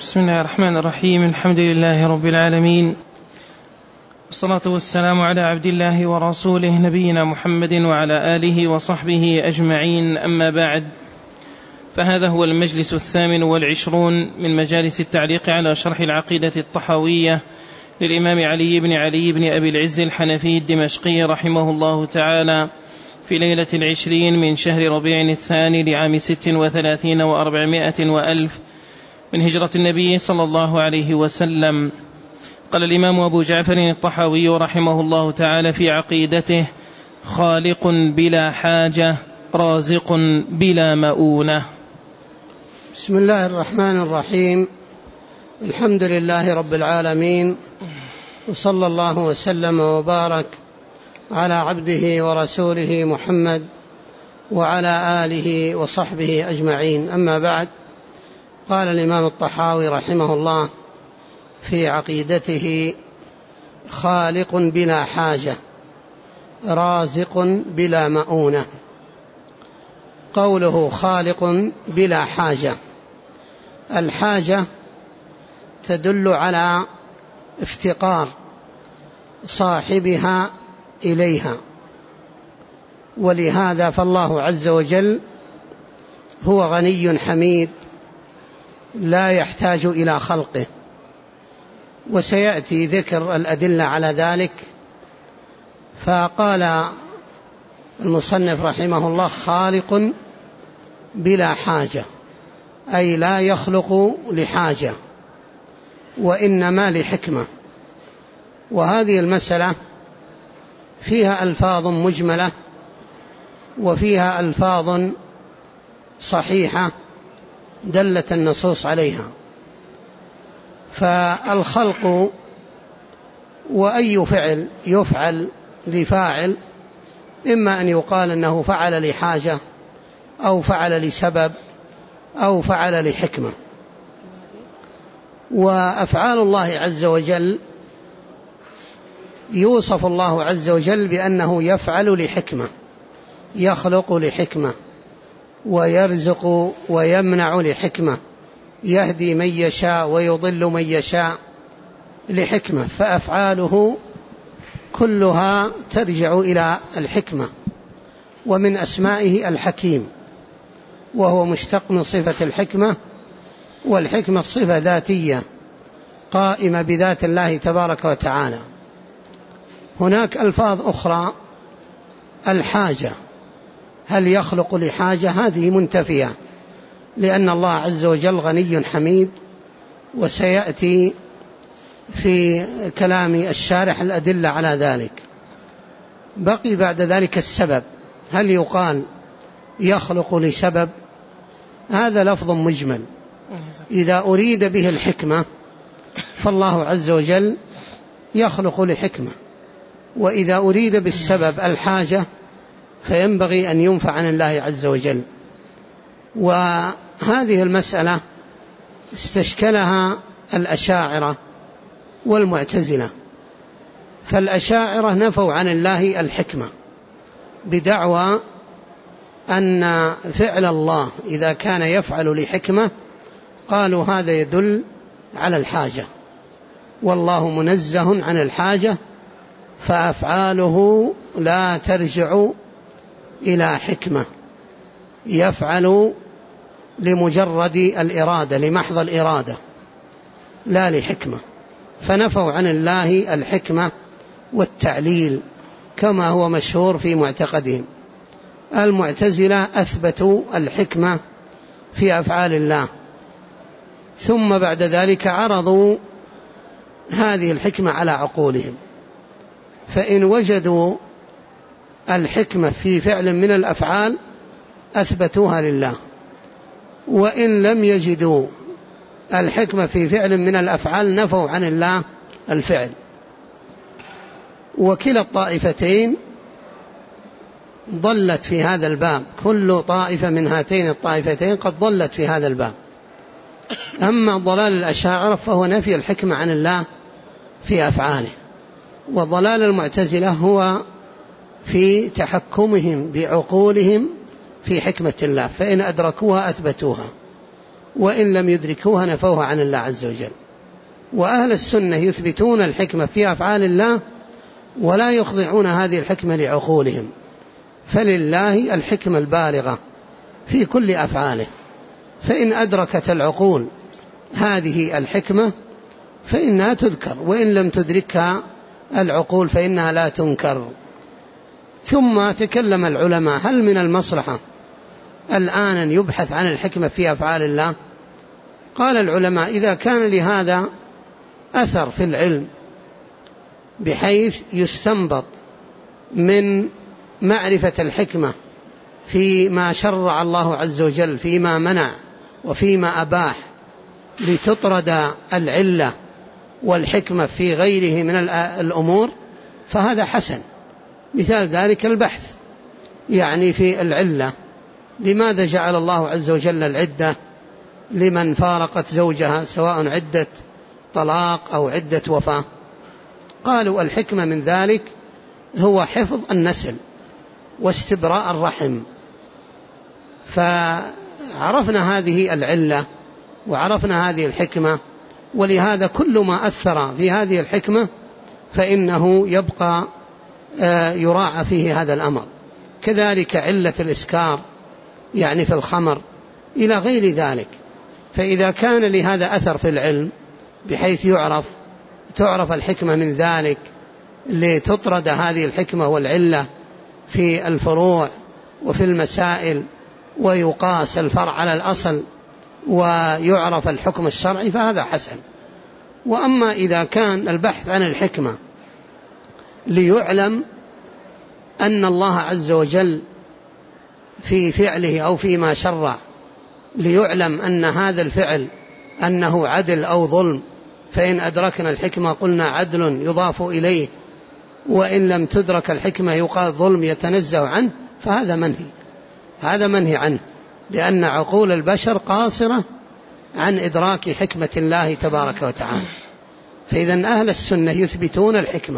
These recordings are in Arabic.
بسم الله الرحمن الرحيم. الحمد لله رب العالمين، والصلاة والسلام على عبد الله ورسوله نبينا محمد وعلى آله وصحبه أجمعين. أما بعد، فهذا هو المجلس 28 من مجالس التعليق على شرح العقيدة الطحاوية للإمام علي بن أبي العز الحنفي الدمشقي رحمه الله تعالى في ليلة 20 من شهر ربيع الثاني لعام 36 و400 وألف من هجرة النبي صلى الله عليه وسلم. قال الإمام أبو جعفر الطحاوي رحمه الله تعالى في عقيدته: خالق بلا حاجة، رازق بلا مؤونة. بسم الله الرحمن الرحيم. الحمد لله رب العالمين، وصلى الله وسلم وبارك على عبده ورسوله محمد وعلى آله وصحبه أجمعين. أما بعد، قال الإمام الطحاوي رحمه الله في عقيدته: خالق بلا حاجة، رازق بلا مؤونة. قوله خالق بلا حاجة، الحاجة تدل على افتقار صاحبها إليها، ولهذا فالله عز وجل هو غني حميد لا يحتاج إلى خلقه، وسيأتي ذكر الأدلة على ذلك. فقال المصنف رحمه الله: خالق بلا حاجة، أي لا يخلق لحاجة وإنما لحكمة. وهذه المسألة فيها ألفاظ مجملة وفيها ألفاظ صحيحة دلت النصوص عليها. فالخلق وأي فعل يفعل لفاعل، إما أن يقال أنه فعل لحاجة أو فعل لسبب أو فعل لحكمة. وأفعال الله عز وجل يوصف الله عز وجل بأنه يفعل لحكمة، يخلق لحكمة، ويرزق ويمنع لحكمة، يهدي من يشاء ويضل من يشاء لحكمة. فأفعاله كلها ترجع إلى الحكمة. ومن أسمائه الحكيم، وهو مشتق من صفة الحكمة، والحكمة صفة ذاتية قائمة بذات الله تبارك وتعالى. هناك ألفاظ أخرى. الحاجة، هل يخلق لحاجة؟ هذه منتفية، لأن الله عز وجل غني حميد، وسيأتي في كلام الشارح الأدلة على ذلك. بقي بعد ذلك السبب، هل يقال يخلق لسبب؟ هذا لفظ مجمل، إذا أريد به الحكمة فالله عز وجل يخلق لحكمة، وإذا أريد بالسبب الحاجة فينبغي أن ينفع عن الله عز وجل. وهذه المسألة استشكلها الأشاعرة والمعتزلة. فالأشاعرة نفوا عن الله الحكمة بدعوى أن فعل الله إذا كان يفعل لحكمة قالوا هذا يدل على الحاجة، والله منزه عن الحاجة، فأفعاله لا ترجع إلى حكمة، يفعل لمجرد الإرادة، لمحض الإرادة لا لحكمة. فنفوا عن الله الحكمة والتعليل كما هو مشهور في معتقدهم. المعتزلة أثبتوا الحكمة في أفعال الله، ثم بعد ذلك عرضوا هذه الحكمة على عقولهم، فإن وجدوا الحكمة في فعل من الأفعال أثبتوها لله، وإن لم يجدوا الحكمة في فعل من الأفعال نفوا عن الله الفعل. وكلا الطائفتين ضلت في هذا الباب، كل طائفة من هاتين الطائفتين قد ضلت في هذا الباب. أما ضلال الأشاعرة فهو نفي الحكمة عن الله في أفعاله، وضلال المعتزلة هو في تحكمهم بعقولهم في حكمة الله، فإن أدركوها أثبتوها، وإن لم يدركوها نفوها عن الله عز وجل. وأهل السنة يثبتون الحكمة في أفعال الله ولا يخضعون هذه الحكمة لعقولهم، فلله الحكمة البالغة في كل أفعاله، فإن أدركت العقول هذه الحكمة فإنها تذكر، وإن لم تدركها العقول فإنها لا تنكر. ثم تكلم العلماء: هل من المصلحة الآن أن يبحث عن الحكمة في أفعال الله؟ قال العلماء: إذا كان لهذا أثر في العلم بحيث يستنبط من معرفة الحكمة فيما شرع الله عز وجل، فيما منع وفيما أباح، لتطرد العلة والحكمة في غيره من الأمور، فهذا حسن. مثال ذلك البحث يعني في العلة، لماذا جعل الله عز وجل العدة لمن فارقت زوجها، سواء عدة طلاق أو عدة وفاة؟ قالوا: الحكمة من ذلك هو حفظ النسل واستبراء الرحم. فعرفنا هذه العلة وعرفنا هذه الحكمة، ولهذا كل ما أثر في هذه الحكمة فإنه يبقى يراعى فيه هذا الأمر. كذلك علة الإسكار يعني في الخمر إلى غير ذلك. فإذا كان لهذا أثر في العلم بحيث تعرف الحكمة من ذلك، لتطرد هذه الحكمة والعلة في الفروع وفي المسائل، ويقاس الفرع على الأصل، ويعرف الحكم الشرعي، فهذا حسن. وأما إذا كان البحث عن الحكمة ليعلم أن الله عز وجل في فعله أو فيما شرع، ليعلم أن هذا الفعل أنه عدل أو ظلم، فإن أدركنا الحكمة قلنا عدل يضاف إليه، وإن لم تدرك الحكمة يقال ظلم يتنزه عنه، فهذا منهي، هذا منهي عنه، لأن عقول البشر قاصرة عن إدراك حكمة الله تبارك وتعالى. فإذا أهل السنة يثبتون الحكمة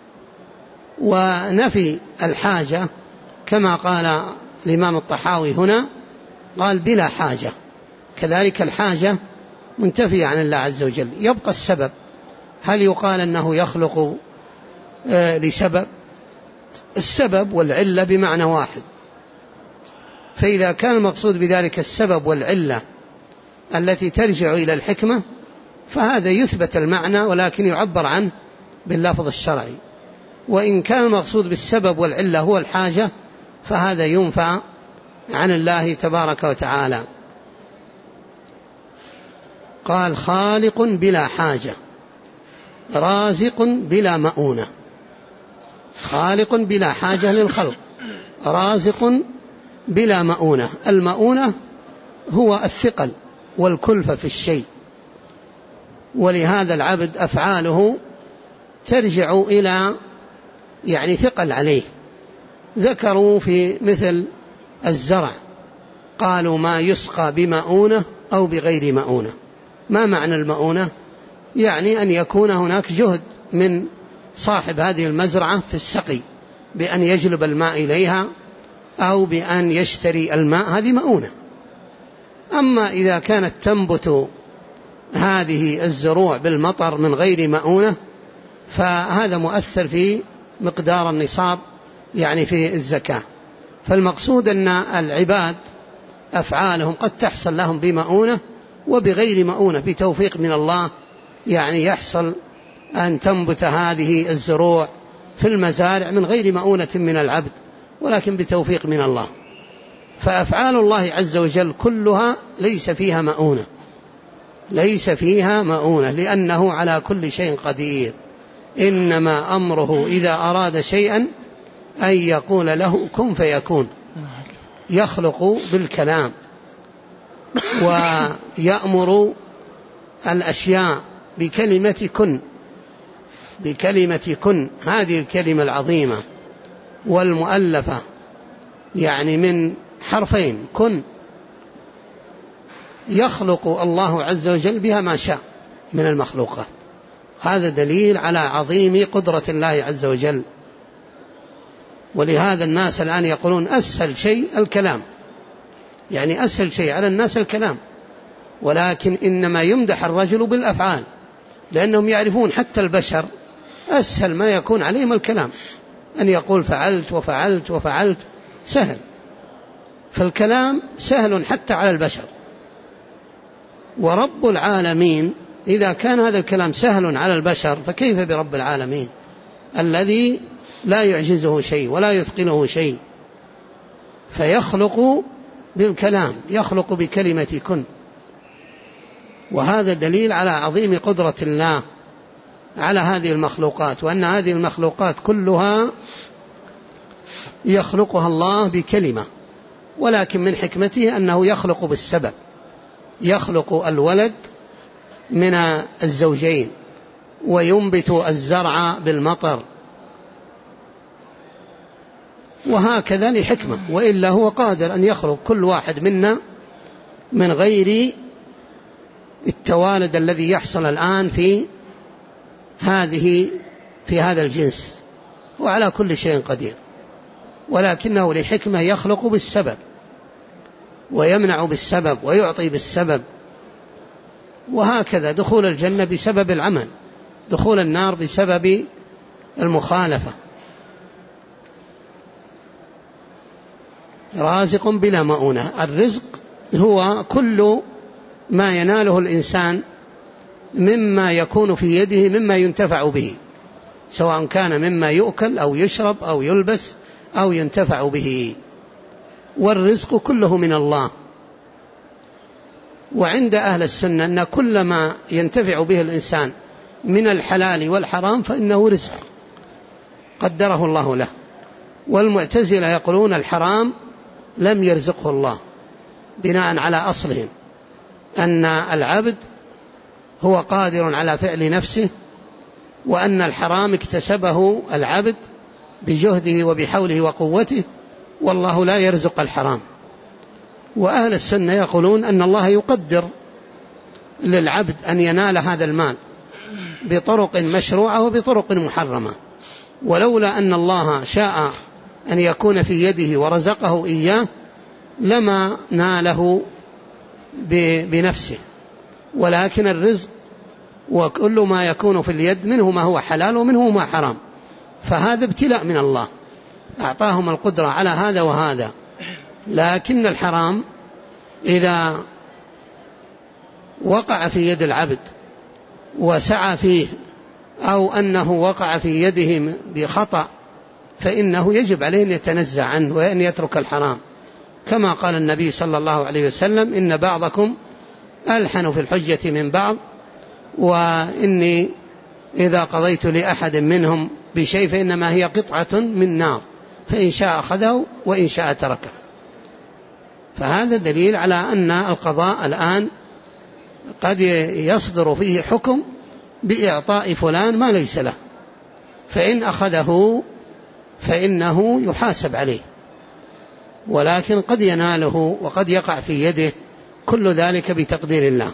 ونفي الحاجة، كما قال الإمام الطحاوي هنا، قال: بلا حاجة. كذلك الحاجة منتفية عن الله عز وجل. يبقى السبب، هل يقال أنه يخلق لسبب؟ السبب والعلة بمعنى واحد، فإذا كان المقصود بذلك السبب والعلة التي ترجع إلى الحكمة، فهذا يثبت المعنى ولكن يعبر عنه باللفظ الشرعي. وإن كان المقصود بالسبب والعلة هو الحاجة، فهذا ينفى عن الله تبارك وتعالى. قال: خالق بلا حاجة، رازق بلا مؤونة. خالق بلا حاجة للخلق، رازق بلا مؤونة. المؤونة هو الثقل والكلفة في الشيء، ولهذا العبد أفعاله ترجع إلى يعني ثقل عليه. ذكروا في مثل الزرع، قالوا: ما يسقى بمؤونة أو بغير مؤونة. ما معنى المؤونة؟ يعني أن يكون هناك جهد من صاحب هذه المزرعة في السقي، بأن يجلب الماء إليها أو بأن يشتري الماء، هذه مؤونة. أما إذا كانت تنبت هذه الزروع بالمطر من غير مؤونة، فهذا مؤثر في مقدار النصاب يعني في الزكاة. فالمقصود أن العباد أفعالهم قد تحصل لهم بمؤونة وبغير مؤونة، بتوفيق من الله، يعني يحصل أن تنبت هذه الزروع في المزارع من غير مؤونة من العبد، ولكن بتوفيق من الله. فأفعال الله عز وجل كلها ليس فيها مؤونة، ليس فيها مؤونة، لأنه على كل شيء قدير. إنما أمره إذا أراد شيئا أن يقول له كن فيكون. يخلق بالكلام ويأمر الأشياء بكلمة كن، بكلمة كن، هذه الكلمة العظيمة والمؤلفة يعني من حرفين كن، يخلق الله عز وجل بها ما شاء من المخلوقات. هذا دليل على عظيم قدرة الله عز وجل. ولهذا الناس الآن يقولون أسهل شيء الكلام، يعني أسهل شيء على الناس الكلام، ولكن إنما يمدح الرجل بالأفعال، لأنهم يعرفون حتى البشر أسهل ما يكون عليهم الكلام، أن يقول فعلت وفعلت وفعلت سهل، فالكلام سهل حتى على البشر. ورب العالمين إذا كان هذا الكلام سهل على البشر فكيف برب العالمين الذي لا يعجزه شيء ولا يثقله شيء، فيخلق بالكلام، يخلق بكلمة كن. وهذا دليل على عظيم قدرة الله على هذه المخلوقات، وأن هذه المخلوقات كلها يخلقها الله بكلمة، ولكن من حكمته أنه يخلق بالسبب، يخلق الولد من الزوجين وينبت الزرع بالمطر، وهكذا لحكمة، وإلا هو قادر أن يخلق كل واحد منا من غير التوالد الذي يحصل الآن في هذا الجنس، وعلى كل شيء قدير، ولكنه لحكمة يخلق بالسبب ويمنع بالسبب ويعطي بالسبب. وهكذا دخول الجنة بسبب العمل، دخول النار بسبب المخالفة. رازق بلا مؤونة. الرزق هو كل ما يناله الإنسان مما يكون في يده مما ينتفع به، سواء كان مما يؤكل أو يشرب أو يلبس أو ينتفع به، والرزق كله من الله. وعند أهل السنة أن كل ما ينتفع به الإنسان من الحلال والحرام فإنه رزق قدره الله له. والمعتزلة يقولون الحرام لم يرزقه الله، بناء على أصلهم أن العبد هو قادر على فعل نفسه، وأن الحرام اكتسبه العبد بجهده وبحوله وقوته، والله لا يرزق الحرام. وأهل السنة يقولون أن الله يقدر للعبد أن ينال هذا المال بطرق مشروعة وبطرق محرمة، ولولا أن الله شاء أن يكون في يده ورزقه إياه لما ناله بنفسه. ولكن الرزق وكل ما يكون في اليد منه ما هو حلال ومنه ما حرام، فهذا ابتلاء من الله، أعطاهم القدرة على هذا وهذا. لكن الحرام إذا وقع في يد العبد وسعى فيه، أو أنه وقع في يده بخطأ، فإنه يجب عليه أن يتنزع عنه وأن يترك الحرام، كما قال النبي صلى الله عليه وسلم: إن بعضكم ألحن في الحجة من بعض، وإني إذا قضيت لأحد منهم بشيء فإنما هي قطعة من نار، فإن شاء أخذه وإن شاء تركه. فهذا دليل على أن القضاء الآن قد يصدر فيه حكم بإعطاء فلان ما ليس له، فإن أخذه فإنه يحاسب عليه، ولكن قد يناله وقد يقع في يده، كل ذلك بتقدير الله.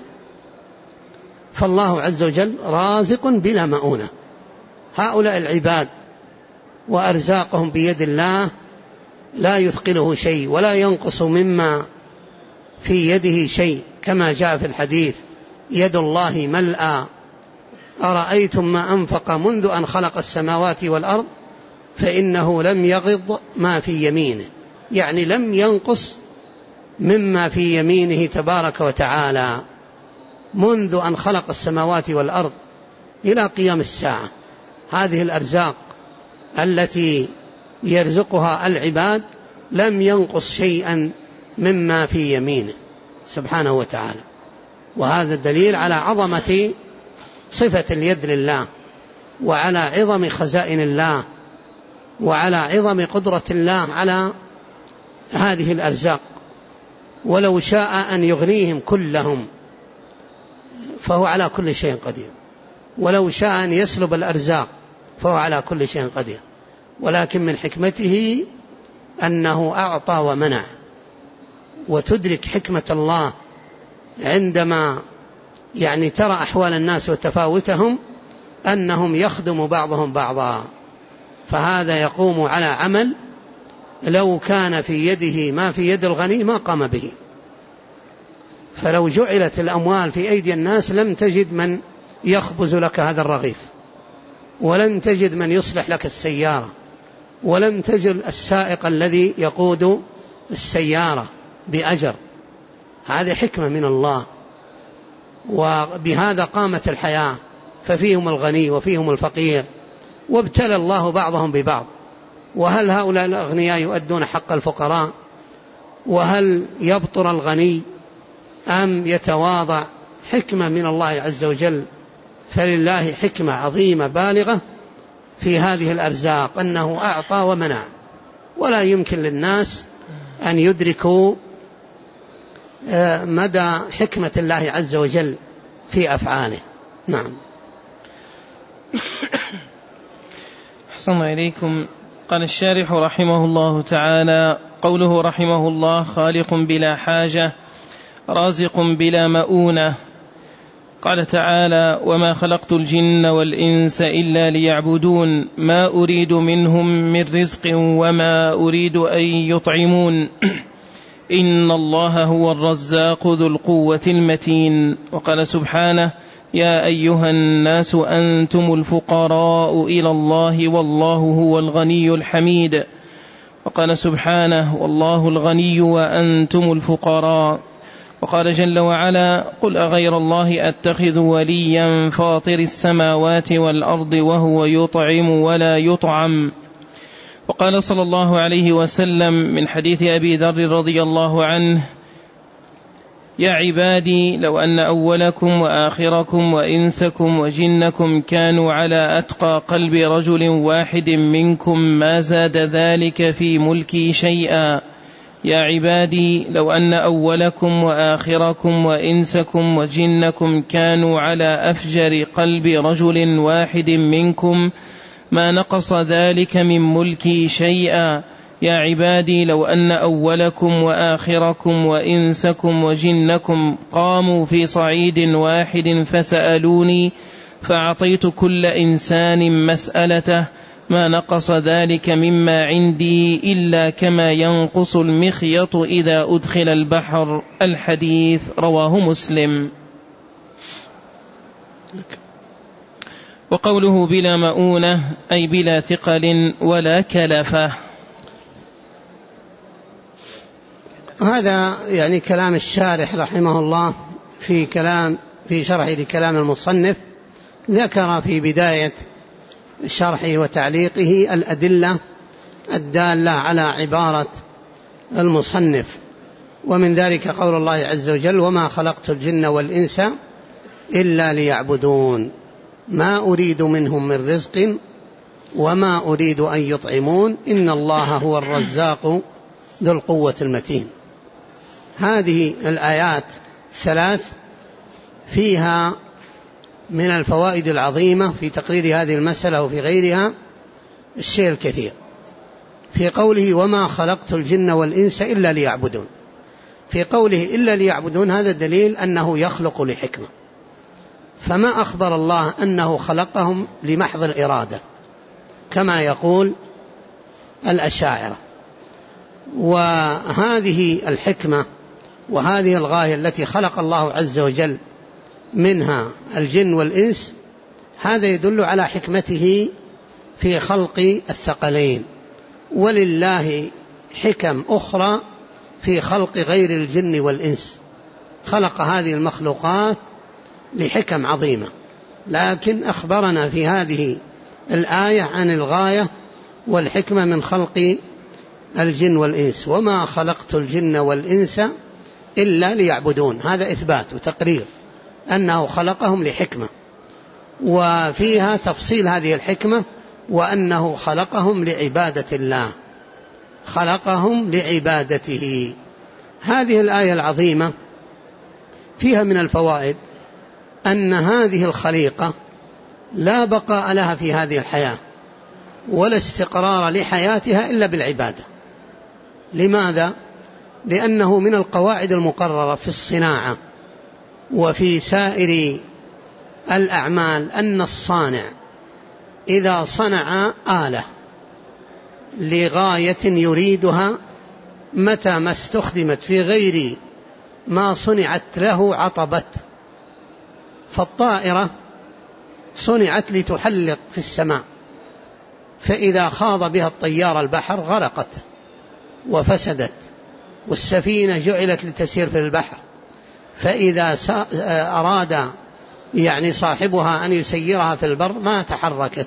فالله عز وجل رازق بلا مؤونة. هؤلاء العباد وأرزاقهم بيد الله، لا يثقله شيء ولا ينقص مما في يده شيء، كما جاء في الحديث: يد الله ملأى أرأيتم ما أنفق منذ أن خلق السماوات والأرض فإنه لم يغض ما في يمينه، يعني لم ينقص مما في يمينه تبارك وتعالى منذ أن خلق السماوات والأرض إلى قيام الساعة. هذه الأرزاق التي يرزقها العباد لم ينقص شيئا مما في يمينه سبحانه وتعالى. وهذا الدليل على عظمة صفة اليد لله، وعلى عظم خزائن الله، وعلى عظم قدرة الله على هذه الأرزاق. ولو شاء أن يغنيهم كلهم فهو على كل شيء قدير، ولو شاء أن يسلب الأرزاق فهو على كل شيء قدير، ولكن من حكمته أنه أعطى ومنع. وتدرك حكمة الله عندما ترى أحوال الناس وتفاوتهم أنهم يخدم بعضهم بعضا، فهذا يقوم على عمل لو كان في يده ما في يد الغني ما قام به، فلو جعلت الأموال في أيدي الناس لم تجد من يخبز لك هذا الرغيف، ولم تجد من يصلح لك السيارة، ولم تجد السائق الذي يقود السيارة بأجر. هذه حكمة من الله، وبهذا قامت الحياة، ففيهم الغني وفيهم الفقير، وابتلى الله بعضهم ببعض. وهل هؤلاء الأغنياء يؤدون حق الفقراء؟ وهل يبطر الغني أم يتواضع؟ حكمة من الله عز وجل. فلله حكمة عظيمة بالغة في هذه الأرزاق، أنه أعطى ومنع، ولا يمكن للناس أن يدركوا مدى حكمة الله عز وجل في أفعاله. نعم. أحسن إليكم. قال الشارح رحمه الله تعالى: قوله رحمه الله: خالق بلا حاجة، رازق بلا مؤونة. قال تعالى: وما خلقت الجن والإنس إلا ليعبدون ما أريد منهم من رزق وما أريد أن يطعمون إن الله هو الرزاق ذو القوة المتين. وقال سبحانه: يا أيها الناس أنتم الفقراء إلى الله والله هو الغني الحميد. وقال سبحانه: والله الغني وأنتم الفقراء. وقال جل وعلا: قل أغير الله أتخذ وليا فاطر السماوات والأرض وهو يطعم ولا يطعم. وقال صلى الله عليه وسلم من حديث أبي ذر رضي الله عنه: يا عبادي لو أن أولكم وآخركم وإنسكم وجنكم كانوا على أتقى قلب رجل واحد منكم ما زاد ذلك في ملكي شيئا. يا عبادي لو أن أولكم وآخركم وإنسكم وجنكم كانوا على أفجر قلب رجل واحد منكم ما نقص ذلك من ملكي شيئا. يا عبادي لو أن أولكم وآخركم وإنسكم وجنكم قاموا في صعيد واحد فسألوني فأعطيت كل إنسان مسألته ما نقص ذلك مما عندي إلا كما ينقص المخيط إذا أدخل البحر. الحديث رواه مسلم. وقوله بلا مؤونة أي بلا ثقل ولا كلفة. هذا يعني كلام الشارح رحمه الله في شرحه لكلام المصنف. ذكر في بداية شرحه وتعليقه الأدلة الدالة على عبارة المصنف، ومن ذلك قول الله عز وجل: وما خلقت الجن والإنس إلا ليعبدون ما أريد منهم من رزق وما أريد أن يطعمون إن الله هو الرزاق ذو القوة المتين. هذه الآيات الثلاث فيها من الفوائد العظيمة في تقرير هذه المسألة وفي غيرها الشيء الكثير. في قوله: وما خلقت الجن والإنس إلا ليعبدون، في قوله إلا ليعبدون هذا دليل أنه يخلق لحكمة، فما أخبر الله أنه خلقهم لمحض الإرادة كما يقول الأشاعرة. وهذه الحكمة وهذه الغاية التي خلق الله عز وجل منها الجن والإنس، هذا يدل على حكمته في خلق الثقلين. ولله حكم أخرى في خلق غير الجن والإنس، خلق هذه المخلوقات لحكم عظيمة، لكن أخبرنا في هذه الآية عن الغاية والحكمة من خلق الجن والإنس. وما خلقت الجن والإنس إلا ليعبدون، هذا إثبات وتقرير أنه خلقهم لحكمة، وفيها تفصيل هذه الحكمة وأنه خلقهم لعبادة الله، خلقهم لعبادته. هذه الآية العظيمة فيها من الفوائد أن هذه الخليقة لا بقاء لها في هذه الحياة ولا استقرار لحياتها إلا بالعبادة. لماذا؟ لأنه من القواعد المقررة في الصناعة وفي سائر الأعمال أن الصانع إذا صنع آلة لغاية يريدها متى ما استخدمت في غير ما صنعت له عطبت. فالطائرة صنعت لتحلق في السماء، فإذا خاض بها الطيار البحر غرقت وفسدت، والسفينة جعلت لتسير في البحر، فإذا أراد يعني صاحبها أن يسيرها في البر ما تحركت.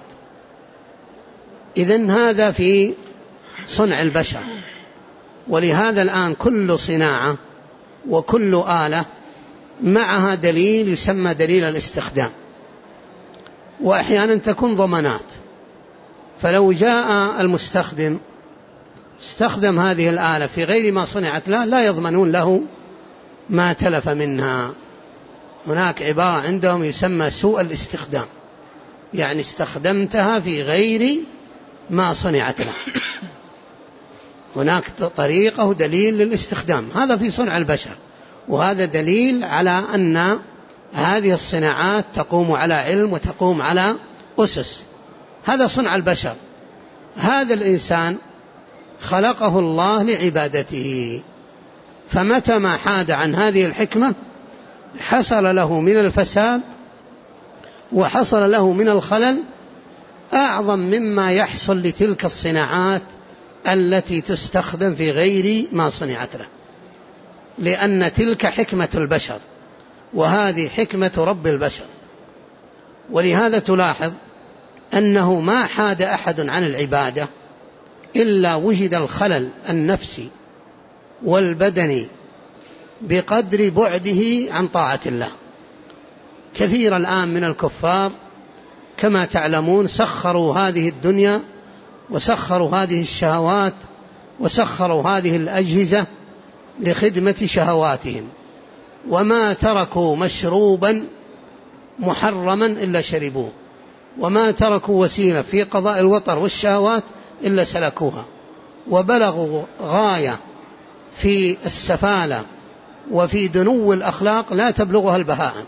إذن هذا في صنع البشر. ولهذا الآن كل صناعة وكل آلة معها دليل يسمى دليل الاستخدام، وأحيانا تكون ضمانات. فلو جاء المستخدم استخدم هذه الآلة في غير ما صنعت له لا يضمنون له ما تلف منها. هناك عبارة عندهم يسمى سوء الاستخدام، يعني استخدمتها في غير ما صنعت له. هناك طريقة ودليل للاستخدام، هذا في صنع البشر، وهذا دليل على أن هذه الصناعات تقوم على علم وتقوم على أسس. هذا صنع البشر. هذا الإنسان خلقه الله لعبادته، فمتى ما حاد عن هذه الحكمة حصل له من الفساد وحصل له من الخلل أعظم مما يحصل لتلك الصناعات التي تستخدم في غير ما صنعت له، لأن تلك حكمة البشر وهذه حكمة رب البشر. ولهذا تلاحظ أنه ما حاد أحد عن العبادة إلا وجد الخلل النفسي والبدني بقدر بعده عن طاعة الله. كثير الآن من الكفار كما تعلمون سخروا هذه الدنيا وسخروا هذه الشهوات وسخروا هذه الأجهزة لخدمة شهواتهم، وما تركوا مشروبا محرما إلا شربوه، وما تركوا وسيلة في قضاء الوطر والشهوات إلا سلكوها، وبلغوا غاية في السفالة وفي دنو الأخلاق لا تبلغها البهائم.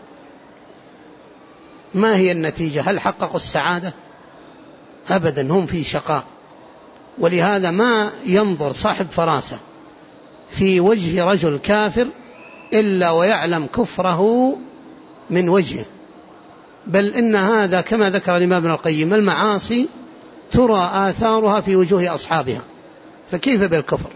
ما هي النتيجة؟ هل حققوا السعادة؟ أبدا، هم في شقاء. ولهذا ما ينظر صاحب فراسة في وجه رجل كافر إلا ويعلم كفره من وجهه، بل إن هذا كما ذكر الإمام ابن القيم المعاصي ترى آثارها في وجوه أصحابها، فكيف بالكفر؟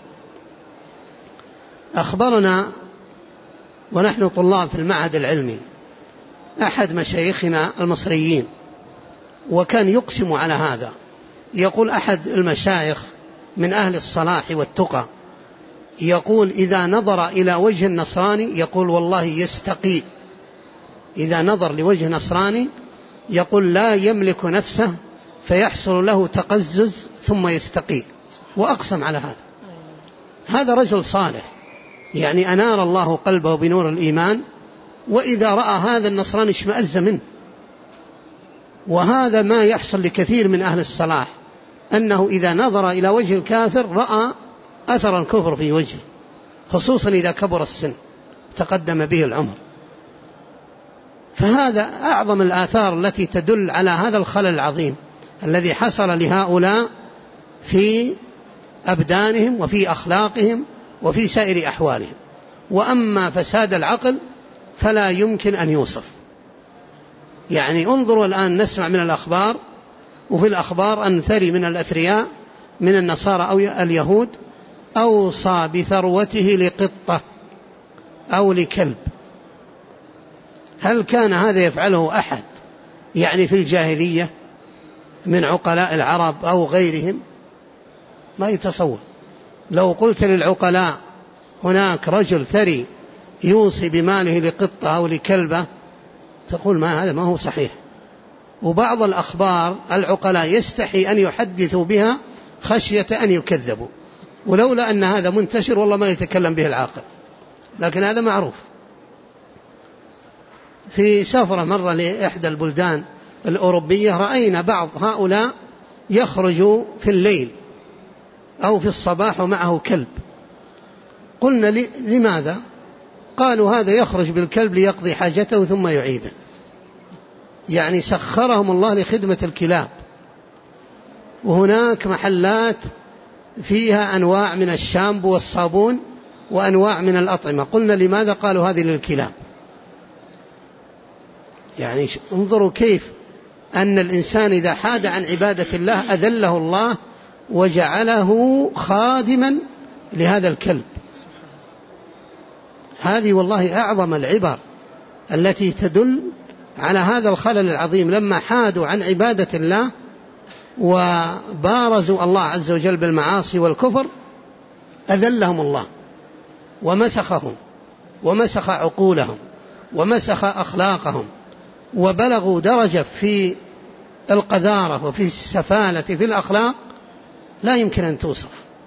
أخبرنا ونحن طلاب في المعهد العلمي أحد مشايخنا المصريين، وكان يقسم على هذا، يقول أحد المشايخ من أهل الصلاح والتقى يقول إذا نظر إلى وجه النصراني يقول والله يستقي، إذا نظر لوجه نصراني يقول لا يملك نفسه فيحصل له تقزز ثم يستقي، وأقسم على هذا. هذا رجل صالح يعني أنار الله قلبه بنور الإيمان، وإذا رأى هذا النصراني اشمأز منه. وهذا ما يحصل لكثير من أهل الصلاح، أنه إذا نظر إلى وجه الكافر رأى أثر الكفر في وجهه، خصوصا إذا كبر السن تقدم به العمر. فهذا أعظم الآثار التي تدل على هذا الخلل العظيم الذي حصل لهؤلاء في أبدانهم وفي أخلاقهم وفي سائر أحوالهم. وأما فساد العقل فلا يمكن أن يوصف. يعني انظروا الآن نسمع من الأخبار، وفي الأخبار أن ثري من الأثرياء من النصارى أو اليهود أوصى بثروته لقطة أو لكلب. هل كان هذا يفعله أحد يعني في الجاهلية من عقلاء العرب أو غيرهم؟ ما يتصور. لو قلت للعقلاء هناك رجل ثري يوصي بماله لقطة أو لكلبة تقول ما هذا ما هو صحيح. وبعض الأخبار العقلاء يستحي أن يحدثوا بها خشية أن يكذبوا، ولولا أن هذا منتشر والله ما يتكلم به العاقل، لكن هذا معروف. في سفرة مرة لإحدى البلدان الأوروبية رأينا بعض هؤلاء يخرجوا في الليل أو في الصباح ومعه كلب. قلنا لماذا؟ قالوا هذا يخرج بالكلب ليقضي حاجته ثم يعيده. يعني سخرهم الله لخدمة الكلاب. وهناك محلات فيها أنواع من الشامبو والصابون وأنواع من الأطعمة. قلنا لماذا؟ قالوا هذه للكلاب. يعني انظروا كيف أن الإنسان إذا حاد عن عبادة الله أذله الله وجعله خادما لهذا الكلب. هذه والله أعظم العبر التي تدل على هذا الخلل العظيم. لما حادوا عن عبادة الله وبارزوا الله عز وجل بالمعاصي والكفر أذلهم الله ومسخهم ومسخ عقولهم ومسخ أخلاقهم، وبلغوا درجة في القذارة وفي السفالة في الأخلاق لا يمكن أن توصف.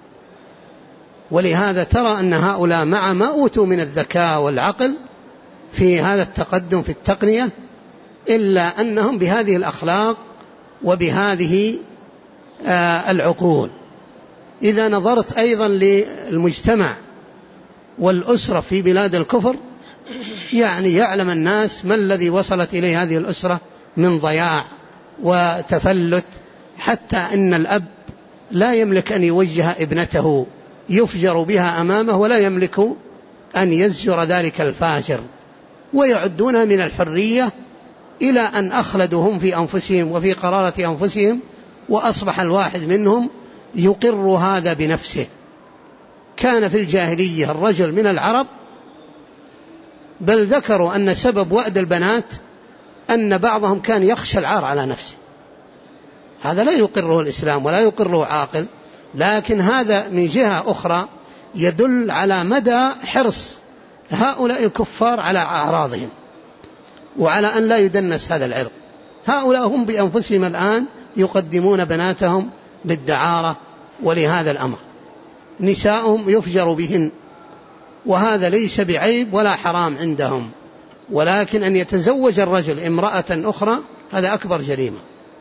ولهذا ترى أن هؤلاء مع ما أوتوا من الذكاء والعقل في هذا التقدم في التقنية إلا أنهم بهذه الأخلاق وبهذه العقول. إذا نظرت أيضا للمجتمع والأسرة في بلاد الكفر، يعني يعلم الناس ما الذي وصلت إليه هذه الأسرة من ضياع وتفلت، حتى أن الأب لا يملك أن يوجه ابنته يفجر بها أمامه، ولا يملك أن يزجر ذلك الفاجر، ويعدونها من الحرية إلى أن أخلدوا هم في أنفسهم وفي قرارة أنفسهم، وأصبح الواحد منهم يقر هذا بنفسه. كان في الجاهلية الرجل من العرب بل ذكروا أن سبب وأد البنات أن بعضهم كان يخشى العار على نفسه. هذا لا يقره الإسلام ولا يقره عاقل، لكن هذا من جهة أخرى يدل على مدى حرص هؤلاء الكفار على أعراضهم وعلى أن لا يدنس هذا العرض. هؤلاء هم بأنفسهم الآن يقدمون بناتهم للدعارة ولهذا الأمر. نساؤهم يفجر بهن، وهذا ليس بعيب ولا حرام عندهم، ولكن أن يتزوج الرجل امرأة أخرى هذا أكبر جريمة.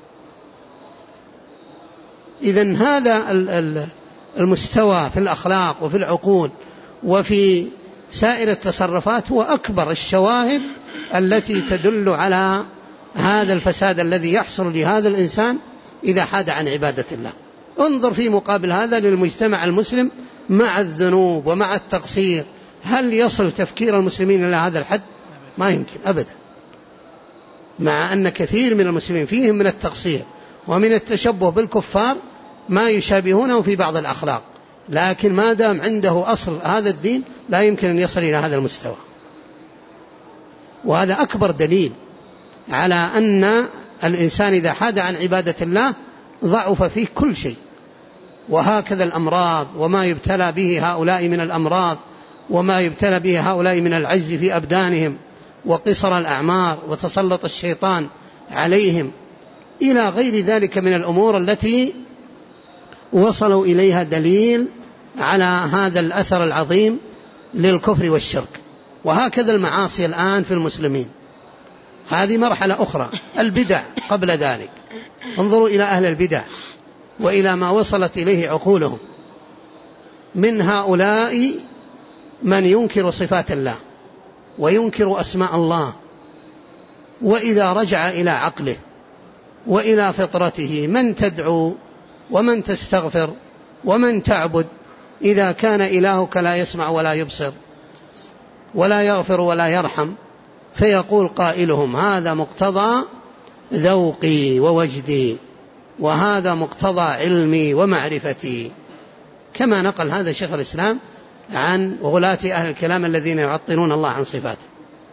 إذن هذا المستوى في الأخلاق وفي العقول وفي سائر التصرفات هو أكبر الشواهد التي تدل على هذا الفساد الذي يحصل لهذا الإنسان إذا حاد عن عبادة الله. انظر في مقابل هذا للمجتمع المسلم مع الذنوب ومع التقصير، هل يصل تفكير المسلمين إلى هذا الحد؟ ما يمكن أبدا، مع أن كثير من المسلمين فيهم من التقصير ومن التشبه بالكفار ما يشابهونه في بعض الأخلاق، لكن ما دام عنده أصل هذا الدين لا يمكن أن يصل إلى هذا المستوى. وهذا أكبر دليل على أن الإنسان إذا حاد عن عبادة الله ضعف فيه كل شيء. وهكذا الأمراض وما يبتلى به هؤلاء من الأمراض وما يبتلى به هؤلاء من العجز في أبدانهم وقصر الأعمار وتسلط الشيطان عليهم إلى غير ذلك من الأمور التي وصلوا إليها، دليل على هذا الأثر العظيم للكفر والشرك. وهكذا المعاصي الآن في المسلمين، هذه مرحلة أخرى. البدع قبل ذلك، انظروا إلى أهل البدع وإلى ما وصلت إليه عقولهم. من هؤلاء من ينكر صفات الله وينكر أسماء الله، وإذا رجع إلى عقله وإلى فطرته من تدعو ومن تستغفر ومن تعبد إذا كان إلهك لا يسمع ولا يبصر ولا يغفر ولا يرحم؟ فيقول قائلهم هذا مقتضى ذوقي ووجدي، وهذا مقتضى علمي ومعرفتي، كما نقل هذا شيخ الإسلام عن غلاة أهل الكلام الذين يعطلون الله عن صفاته.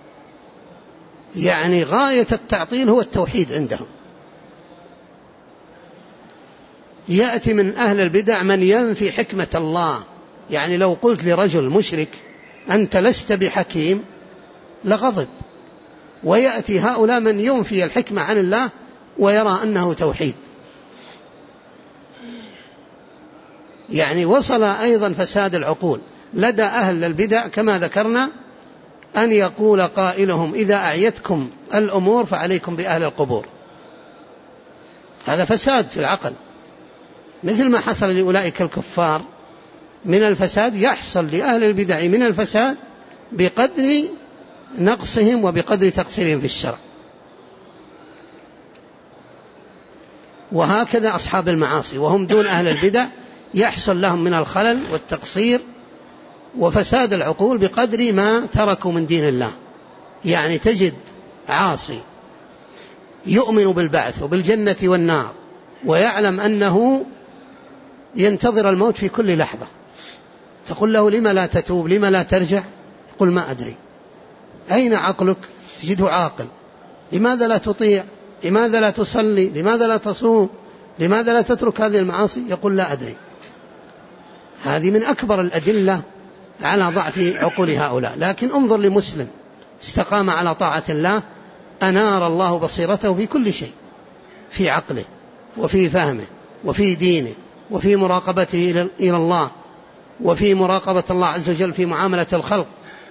يعني غاية التعطيل هو التوحيد عندهم. يأتي من أهل البدع من ينفي حكمة الله، يعني لو قلت لرجل مشرك أنت لست بحكيم لغضب. ويأتي هؤلاء من ينفي الحكمة عن الله ويرى أنه توحيد. يعني وصل أيضا فساد العقول لدى أهل البدع كما ذكرنا، أن يقول قائلهم إذا أعيتكم الأمور فعليكم بأهل القبور. هذا فساد في العقل، مثل ما حصل لأولئك الكفار من الفساد يحصل لأهل البدع من الفساد بقدر نقصهم وبقدر تقصيرهم في الشرع. وهكذا أصحاب المعاصي وهم دون أهل البدع يحصل لهم من الخلل والتقصير وفساد العقول بقدر ما تركوا من دين الله. يعني تجد عاصي يؤمن بالبعث وبالجنة والنار ويعلم أنه ينتظر الموت في كل لحظة، تقول له لما لا تتوب، لما لا ترجع؟ يقول ما أدري. أين عقلك؟ تجده عاقل. لماذا لا تطيع؟ لماذا لا تصلي؟ لماذا لا تصوم؟ لماذا لا تترك هذه المعاصي؟ يقول لا أدري. هذه من أكبر الأدلة على ضعف عقول هؤلاء. لكن انظر لمسلم استقام على طاعة الله، أنار الله بصيرته في كل شيء، في عقله وفي فهمه وفي دينه وفي مراقبته إلى الله وفي مراقبة الله عز وجل في معاملة الخلق.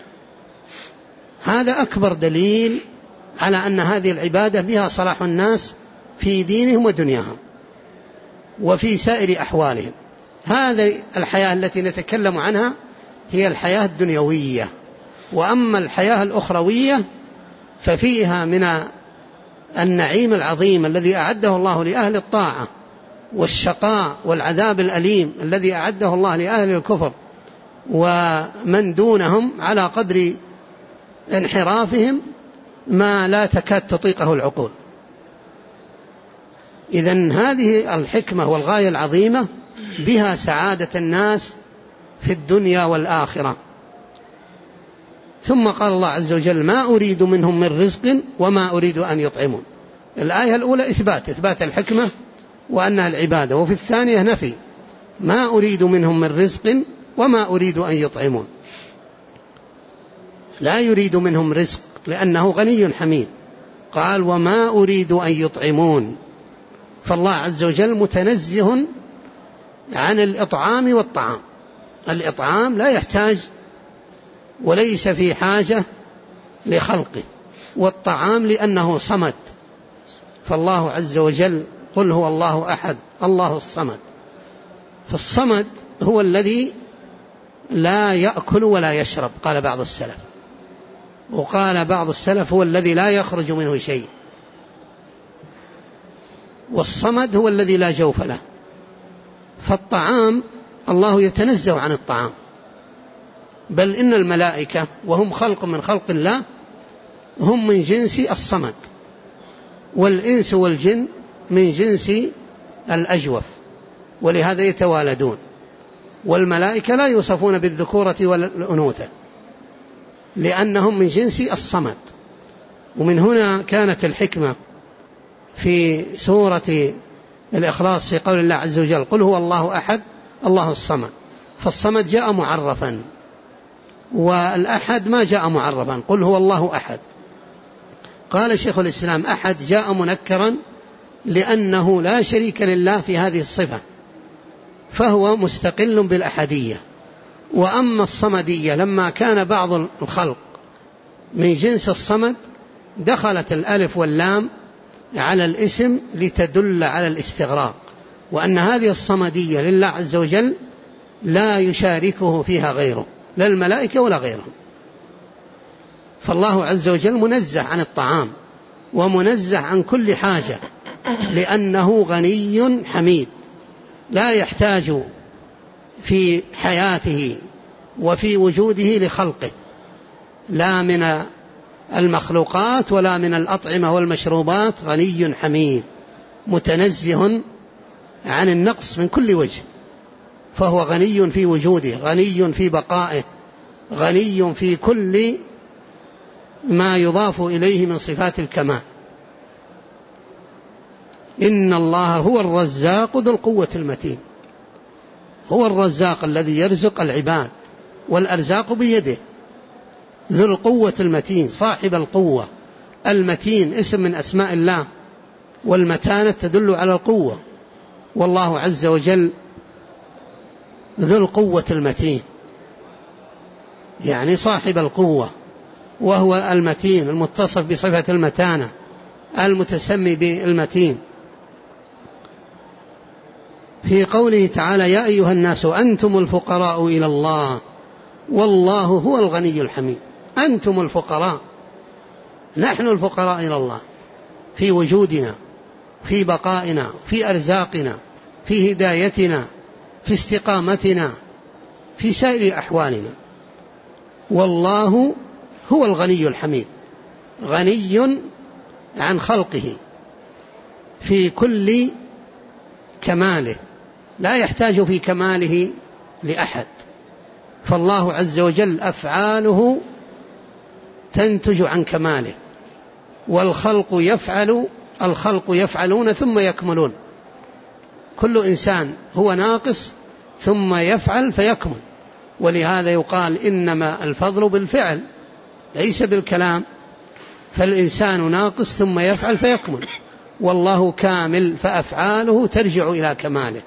هذا أكبر دليل على أن هذه العبادة بها صلاح الناس في دينهم ودنياهم وفي سائر أحوالهم. هذه الحياة التي نتكلم عنها هي الحياة الدنيوية، وأما الحياة الأخروية ففيها من النعيم العظيم الذي أعده الله لأهل الطاعة، والشقاء والعذاب الأليم الذي أعده الله لأهل الكفر ومن دونهم على قدر انحرافهم ما لا تكاد تطيقه العقول. إذن هذه الحكمة والغاية العظيمة بها سعادة الناس في الدنيا والآخرة. ثم قال الله عز وجل ما أريد منهم من رزق وما أريد أن يطعمون. الآية الأولى إثبات الحكمة وأنها العبادة، وفي الثانية نفي ما أريد منهم من رزق وما أريد أن يطعمون. لا يريد منهم رزق لأنه غني حميد، قال وما أريد أن يطعمون. فالله عز وجل متنزه عن الإطعام والطعام. الإطعام لا يحتاج وليس في حاجة لخلقه، والطعام لأنه صمد. فالله عز وجل قل هو الله أحد الله الصمد. فالصمد هو الذي لا يأكل ولا يشرب، قال بعض السلف، وقال بعض السلف هو الذي لا يخرج منه شيء. والصمد هو الذي لا جوف له. فالطعام الله يتنزه عن الطعام، بل إن الملائكة وهم خلق من خلق الله هم من جنس الصمد، والإنس والجن من جنس الأجوف، ولهذا يتوالدون. والملائكة لا يوصفون بالذكورة والأنوثة لأنهم من جنس الصمد. ومن هنا كانت الحكمة في سورة الإخلاص في قول الله عز وجل قل هو الله أحد الله الصمد. فالصمد جاء معرفا، والأحد ما جاء معرفا، قل هو الله أحد. قال شيخ الإسلام أحد جاء منكرا لأنه لا شريك لله في هذه الصفة، فهو مستقل بالأحدية. وأما الصمدية لما كان بعض الخلق من جنس الصمد دخلت الألف واللام على الاسم لتدل على الاستغراق، وأن هذه الصمدية لله عز وجل لا يشاركه فيها غيره، لا الملائكة ولا غيرهم. فالله عز وجل منزه عن الطعام ومنزه عن كل حاجة، لأنه غني حميد لا يحتاج في حياته وفي وجوده لخلقه، لا من المخلوقات ولا من الأطعمة والمشروبات. غني حميد متنزه عن النقص من كل وجه، فهو غني في وجوده، غني في بقائه، غني في كل ما يضاف إليه من صفات الكمال. إن الله هو الرزاق ذو القوة المتين. هو الرزاق الذي يرزق العباد، والأرزاق بيده. ذو القوة المتين، صاحب القوة. المتين اسم من أسماء الله، والمتانة تدل على القوة. والله عز وجل ذو القوة المتين، يعني صاحب القوة، وهو المتين المتصف بصفة المتانة المتسمي بالمتين. في قوله تعالى يا أيها الناس أنتم الفقراء إلى الله والله هو الغني الحميد. أنتم الفقراء، نحن الفقراء إلى الله في وجودنا، في بقائنا، في أرزاقنا، في هدايتنا، في استقامتنا، في سائر أحوالنا. والله هو الغني الحميد، غني عن خلقه في كل كماله، لا يحتاج في كماله لأحد. فالله عز وجل أفعاله تنتج عن كماله، الخلق يفعلون ثم يكملون. كل إنسان هو ناقص ثم يفعل فيكمل، ولهذا يقال إنما الفضل بالفعل ليس بالكلام. فالإنسان ناقص ثم يفعل فيكمل، والله كامل فأفعاله ترجع إلى كماله.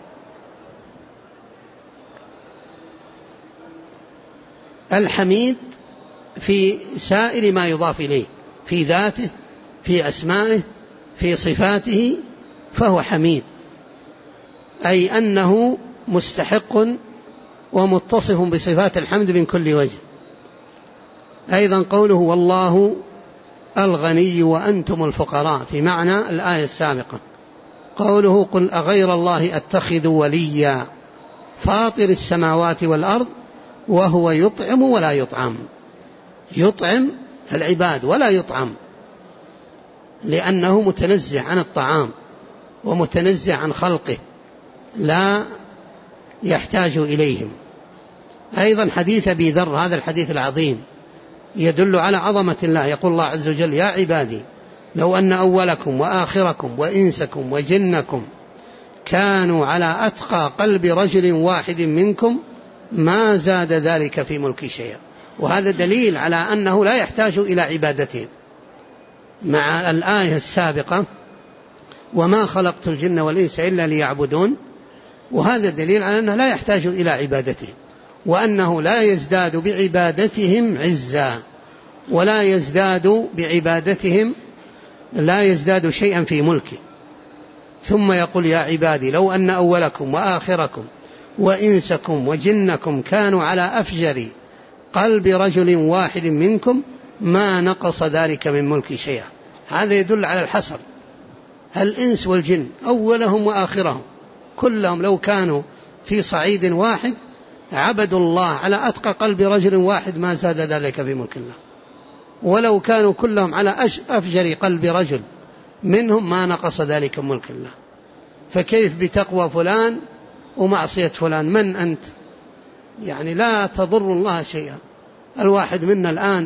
الحميد في سائر ما يضاف إليه، في ذاته، في أسمائه، في صفاته، فهو حميد، أي أنه مستحق ومتصف بصفات الحمد من كل وجه. أيضا قوله والله الغني وأنتم الفقراء في معنى الآية السابقة. قوله قل أغير الله أتخذ وليا فاطر السماوات والأرض وهو يطعم ولا يطعم. يطعم العباد ولا يطعم، لأنه متنزه عن الطعام ومتنزه عن خلقه، لا يحتاج إليهم. أيضا حديث أبي ذر، هذا الحديث العظيم يدل على عظمة الله. يقول الله عز وجل يا عبادي لو أن أولكم وآخركم وإنسكم وجنكم كانوا على أتقى قلب رجل واحد منكم ما زاد ذلك في ملكي شيئا. وهذا دليل على أنه لا يحتاج إلى عبادتهم، مع الآية السابقة وما خلقت الجن والإنس إلا ليعبدون، وهذا دليل على أنه لا يحتاج إلى عبادتهم، وأنه لا يزداد بعبادتهم عزا، ولا يزداد بعبادتهم، لا يزداد شيئا في ملكه. ثم يقول يا عبادي لو أن أولكم وآخركم وإنسكم وجنكم كانوا على أفجر قلب رجل واحد منكم ما نقص ذلك من ملك شيئا. هذا يدل على الحصر. الإنس والجن أولهم وآخرهم كلهم لو كانوا في صعيد واحد عبدوا الله على أتقى قلب رجل واحد ما زاد ذلك في ملك الله، ولو كانوا كلهم على أفجر قلب رجل منهم ما نقص ذلك من ملك الله. فكيف بتقوى فلان ومعصية فلان؟ من أنت؟ يعني لا تضر الله شيئا. الواحد منا الآن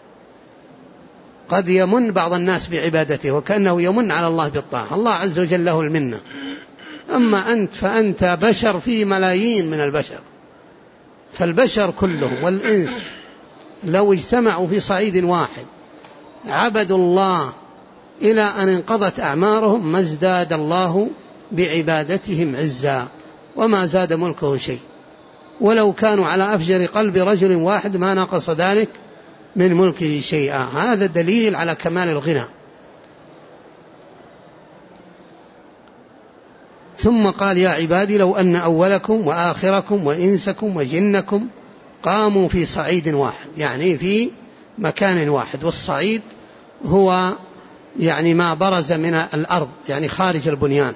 قد يمن بعض الناس بعبادته وكأنه يمن على الله بالطاعة، الله عز وجل له المنة. أما أنت فأنت بشر في ملايين من البشر، فالبشر كلهم والإنس لو اجتمعوا في صعيد واحد عبدوا الله إلى أن انقضت أعمارهم ما ازداد الله بعبادتهم عزا وما زاد ملكه شيء، ولو كانوا على أفجر قلب رجل واحد ما نقص ذلك من ملكه شيئا. هذا دليل على كمال الغنى. ثم قال يا عبادي لو أن أولكم وآخركم وإنسكم وجنكم قاموا في صعيد واحد، يعني في مكان واحد، والصعيد هو يعني ما برز من الأرض، يعني خارج البنيان،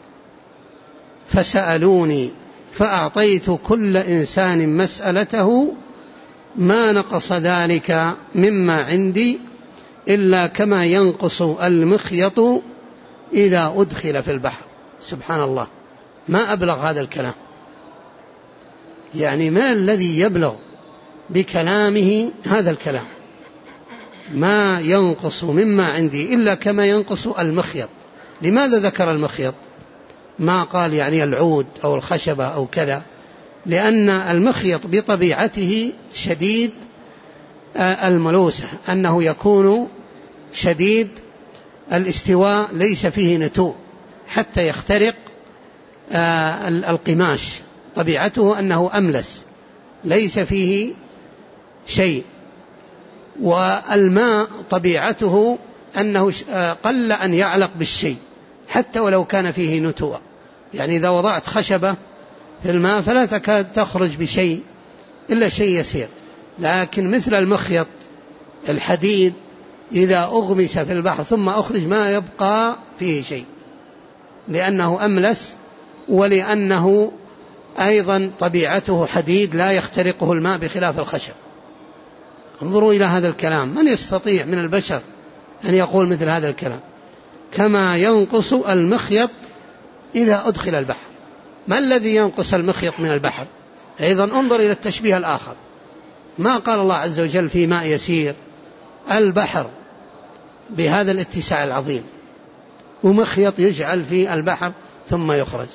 فسألوني فأعطيت كل إنسان مسألته ما نقص ذلك مما عندي إلا كما ينقص المخيط إذا أدخل في البحر. سبحان الله، ما أبلغ هذا الكلام. يعني ما الذي يبلغ بكلامه هذا الكلام؟ ما ينقص مما عندي إلا كما ينقص المخيط. لماذا ذكر المخيط؟ ما قال يعني العود أو الخشبة أو كذا، لأن المخيط بطبيعته شديد الملوسة، أنه يكون شديد الاستواء، ليس فيه نتوء حتى يخترق القماش، طبيعته أنه أملس ليس فيه شيء. والماء طبيعته أنه قل أن يعلق بالشيء حتى ولو كان فيه نتوء، يعني إذا وضعت خشبة في الماء فلا تكاد تخرج بشيء إلا شيء يسير. لكن مثل المخيط الحديد إذا أغمس في البحر ثم أخرج ما يبقى فيه شيء، لأنه أملس، ولأنه أيضا طبيعته حديد لا يخترقه الماء بخلاف الخشب. انظروا إلى هذا الكلام، من يستطيع من البشر أن يقول مثل هذا الكلام؟ كما ينقص المخيط إذا أدخل البحر. ما الذي ينقص المخيط من البحر؟ أيضا انظر إلى التشبيه الآخر، ما قال الله عز وجل في ماء يسير، البحر بهذا الاتساع العظيم، ومخيط يجعل في البحر ثم يخرج.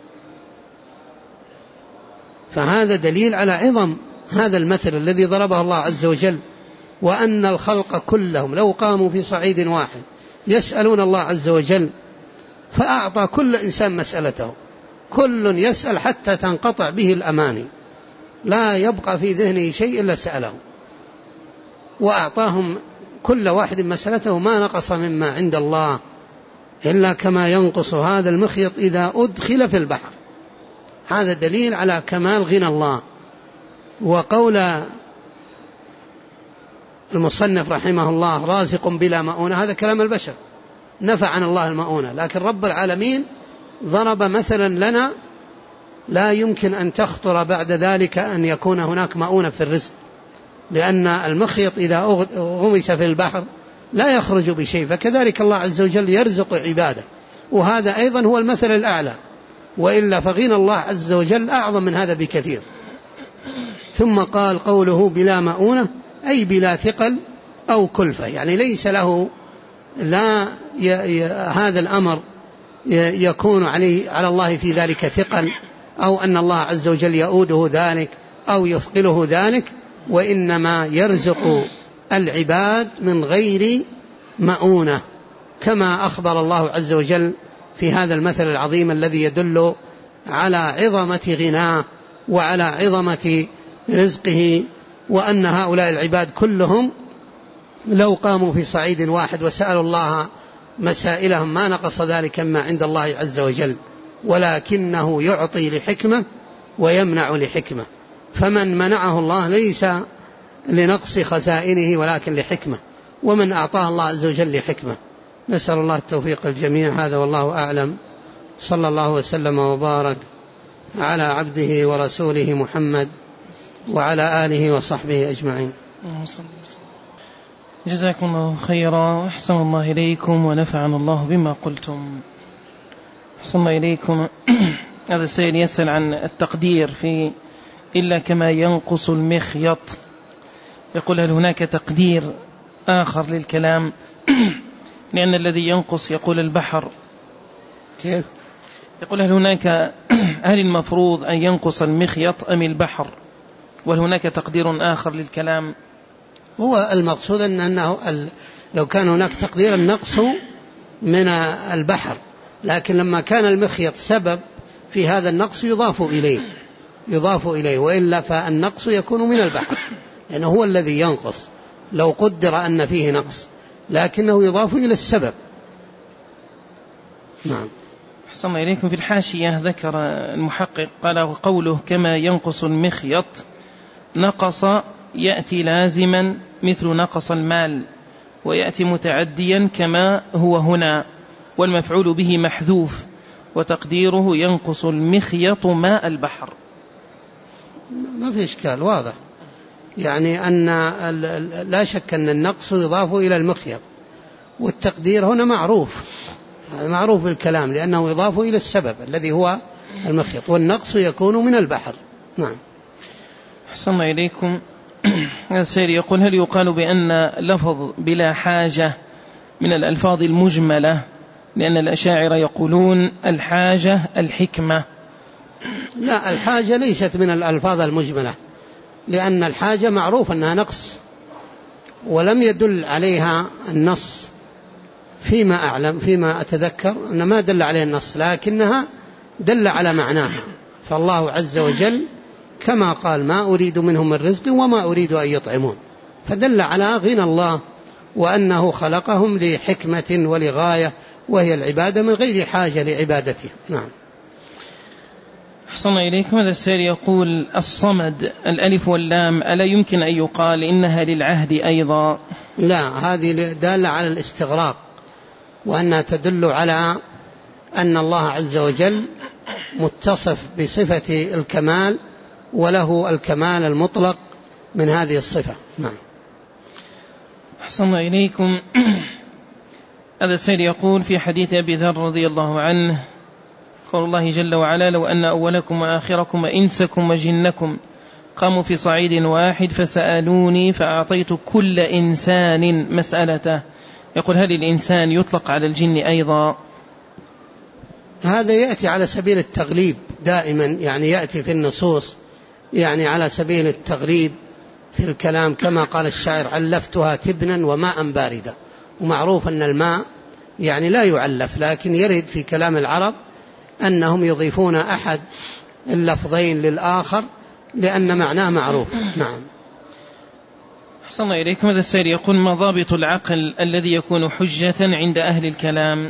فهذا دليل على عظم هذا المثل الذي ضربه الله عز وجل، وأن الخلق كلهم لو قاموا في صعيد واحد يسألون الله عز وجل فأعطى كل إنسان مسألته، كل يسأل حتى تنقطع به الأماني، لا يبقى في ذهنه شيء إلا سأله، وأعطاهم كل واحد مسألته ما نقص مما عند الله إلا كما ينقص هذا المخيط إذا أدخل في البحر. هذا دليل على كمال غنى الله. وقول المصنف رحمه الله رازق بلا مؤونة، هذا كلام البشر، نفى عن الله المؤونة، لكن رب العالمين ضرب مثلا لنا لا يمكن أن تخطر بعد ذلك أن يكون هناك مؤونة في الرزق، لأن المخيط إذا غمس في البحر لا يخرج بشيء، فكذلك الله عز وجل يرزق عباده، وهذا أيضا هو المثل الأعلى، وإلا فغنى الله عز وجل أعظم من هذا بكثير. ثم قال قوله بلا مؤونة أي بلا ثقل أو كلفة، يعني ليس له هذا الأمر يكون على الله في ذلك ثقل، أو أن الله عز وجل يؤوده ذلك أو يثقله ذلك، وإنما يرزق العباد من غير مؤونة، كما أخبر الله عز وجل في هذا المثل العظيم الذي يدل على عظمة غناه وعلى عظمة رزقه، وأن هؤلاء العباد كلهم لو قاموا في صعيد واحد وسألوا الله مسائلهم ما نقص ذلك ما عند الله عز وجل، ولكنه يعطي لحكمة ويمنع لحكمة، فمن منعه الله ليس لنقص خزائنه ولكن لحكمة، ومن أعطاه الله عز وجل لحكمة. نسأل الله التوفيق الجميع. هذا والله أعلم، صلى الله وسلم وبارك على عبده ورسوله محمد وعلى آله وصحبه أجمعين. جزاكم الله خيرا، وأحسن الله إليكم، ونفعنا الله بما قلتم. أحسن الله إليكم. هذا السائل يسأل عن التقدير في إلا كما ينقص المخيط، يقول هل هناك تقدير آخر للكلام؟ لأن الذي ينقص يقول البحر، كيف؟ يقول هل المفروض أن ينقص المخيط أم البحر؟ وهل هناك تقدير آخر للكلام؟ هو المقصود أنه لو كان هناك تقدير النقص من البحر، لكن لما كان المخيط سبب في هذا النقص يضاف إليه، وإلا فالنقص يكون من البحر لأنه هو الذي ينقص لو قدر أن فيه نقص، لكنه يضاف إلى السبب. نعم. أحسن الله إليكم. في الحاشية ذكر المحقق قال وقوله كما ينقص المخيط، نقص يأتي لازما مثل نقص المال، ويأتي متعديا كما هو هنا، والمفعول به محذوف، وتقديره ينقص المخيط ماء البحر. ما في إشكال، واضح، يعني أن لا شك أن النقص يضاف إلى المخيط، والتقدير هنا معروف بالكلام لأنه يضاف إلى السبب الذي هو المخيط، والنقص يكون من البحر. نعم. أحسن الله إليكم. السير يقول هل يقال بأن لفظ بلا حاجة من الألفاظ المجملة، لأن الأشاعرة يقولون الحاجة الحكمة؟ لا، الحاجة ليست من الألفاظ المجملة، لأن الحاجة معروف أنها نقص، ولم يدل عليها النص فيما أتذكر أن ما دل عليه النص، لكنها دل على معناها. فالله عز وجل كما قال ما أريد منهم من رزق وما أريد أن يطعمون، فدل على غنى الله وأنه خلقهم لحكمة ولغاية، وهي العبادة من غير حاجة لعبادته. نعم. أحسن إليكم. هذا السائل يقول الصمد الألف واللام ألا يمكن أن يقال إنها للعهد أيضا؟ لا، هذه دالة على الاستغراق، وأنها تدل على أن الله عز وجل متصف بصفة الكمال، وله الكمال المطلق من هذه الصفة. نعم. أحسن إليكم. هذا السيد يقول في حديث أبي ذر رضي الله عنه قول الله جل وعلا: لو أن أولكم وآخركم وإنسكم وجنكم قاموا في صعيد واحد فسألوني فأعطيت كل إنسان مسألته. يقول: هل الإنسان يطلق على الجن أيضا؟ هذا يأتي على سبيل التغليب دائما، يعني يأتي في النصوص يعني على سبيل التغليب في الكلام، كما قال الشاعر: علفتها تبنا وماء باردا. ومعروف أن الماء يعني لا يعلف، لكن يرد في كلام العرب أنهم يضيفون أحد اللفظين للآخر لأن معناه معروف. نعم. أحسن الله إليكم. هذا السيد يقول: ما ضابط العقل الذي يكون حجة عند أهل الكلام؟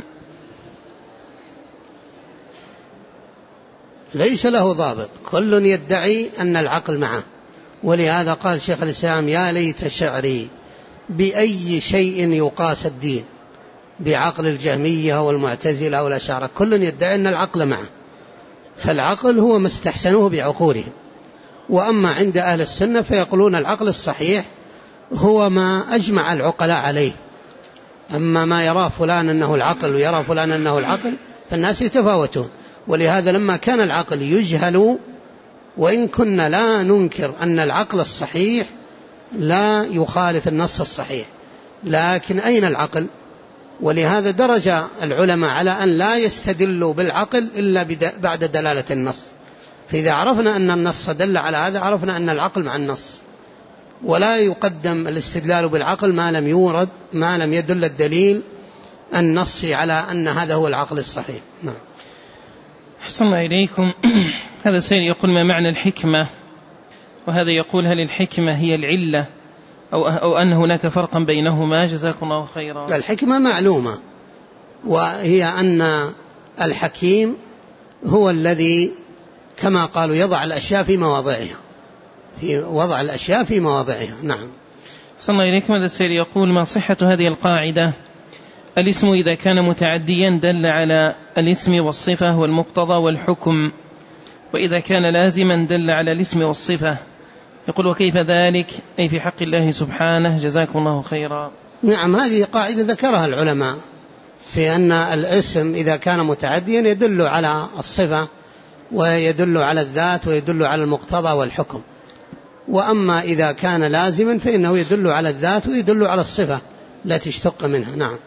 ليس له ضابط، كل يدعي أن العقل معه، ولهذا قال شيخ الإسلام: يا ليت شعري بأي شيء يقاس الدين، بعقل الجهمية والمعتزلة والأشاعرة، كل يدعي أن العقل معه، فالعقل هو ما استحسنوه بعقولهم. وأما عند أهل السنة فيقولون العقل الصحيح هو ما أجمع العقلاء عليه، أما ما يرى فلان أنه العقل ويرى فلان أنه العقل فالناس يتفاوتون. ولهذا لما كان العقل يجهل، وإن كنا لا ننكر أن العقل الصحيح لا يخالف النص الصحيح، لكن أين العقل؟ ولهذا درج العلماء على أن لا يستدلوا بالعقل إلا بعد دلالة النص. فإذا عرفنا أن النص دل على هذا عرفنا أن العقل مع النص، ولا يقدم الاستدلال بالعقل ما لم يدل الدليل النصي على أن هذا هو العقل الصحيح. نعم. أحسن الله إليكم. هذا السيد يقول: ما معنى الحكمة؟ وهذا يقول: هل الحكمة هي العلة أو أن هناك فرقا بينهما؟ جزاكم الله خيرا. الحكمة معلومة، وهي أن الحكيم هو الذي كما قالوا يضع الأشياء في مواضعها، في وضع الأشياء في مواضعها. نعم. أحسن الله إليكم. هذا السيد يقول: ما صحة هذه القاعدة: الاسم إذا كان متعديا دل على الاسم والصفة والمقتضى والحكم، وإذا كان لازما دل على الاسم والصفة. يقول: وكيف ذلك أي في حق الله سبحانه؟ جزاكم الله خيرا. نعم، هذه قاعدة ذكرها العلماء في أن الاسم إذا كان متعديا يدل على الصفة ويدل على الذات ويدل على المقتضى والحكم، وأما إذا كان لازما فإنه يدل على الذات ويدل على الصفة التي اشتق منها. نعم.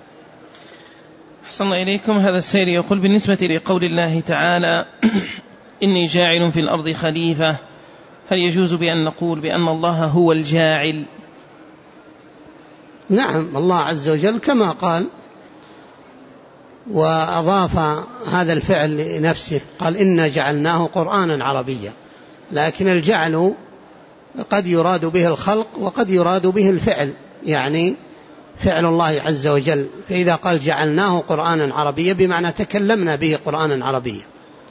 أحسن الله إليكم. هذا السيد يقول: بالنسبة لقول الله تعالى: إني جاعل في الأرض خليفة، هل يجوز بأن نقول بأن الله هو الجاعل؟ نعم، الله عز وجل كما قال وأضاف هذا الفعل لنفسه، قال: إنا جعلناه قرآنا عربيا. لكن الجعل قد يراد به الخلق وقد يراد به الفعل، يعني فعل الله عز وجل. فإذا قال جعلناه قرآنا عربيا بمعنى تكلمنا به قرآنا عربيا،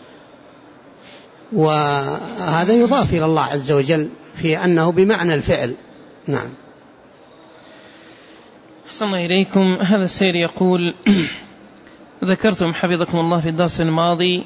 وهذا يضاف إلى الله عز وجل في أنه بمعنى الفعل. نعم. أحسن الله إليكم. هذا السيد يقول: ذكرتم حفظكم الله في الدرس الماضي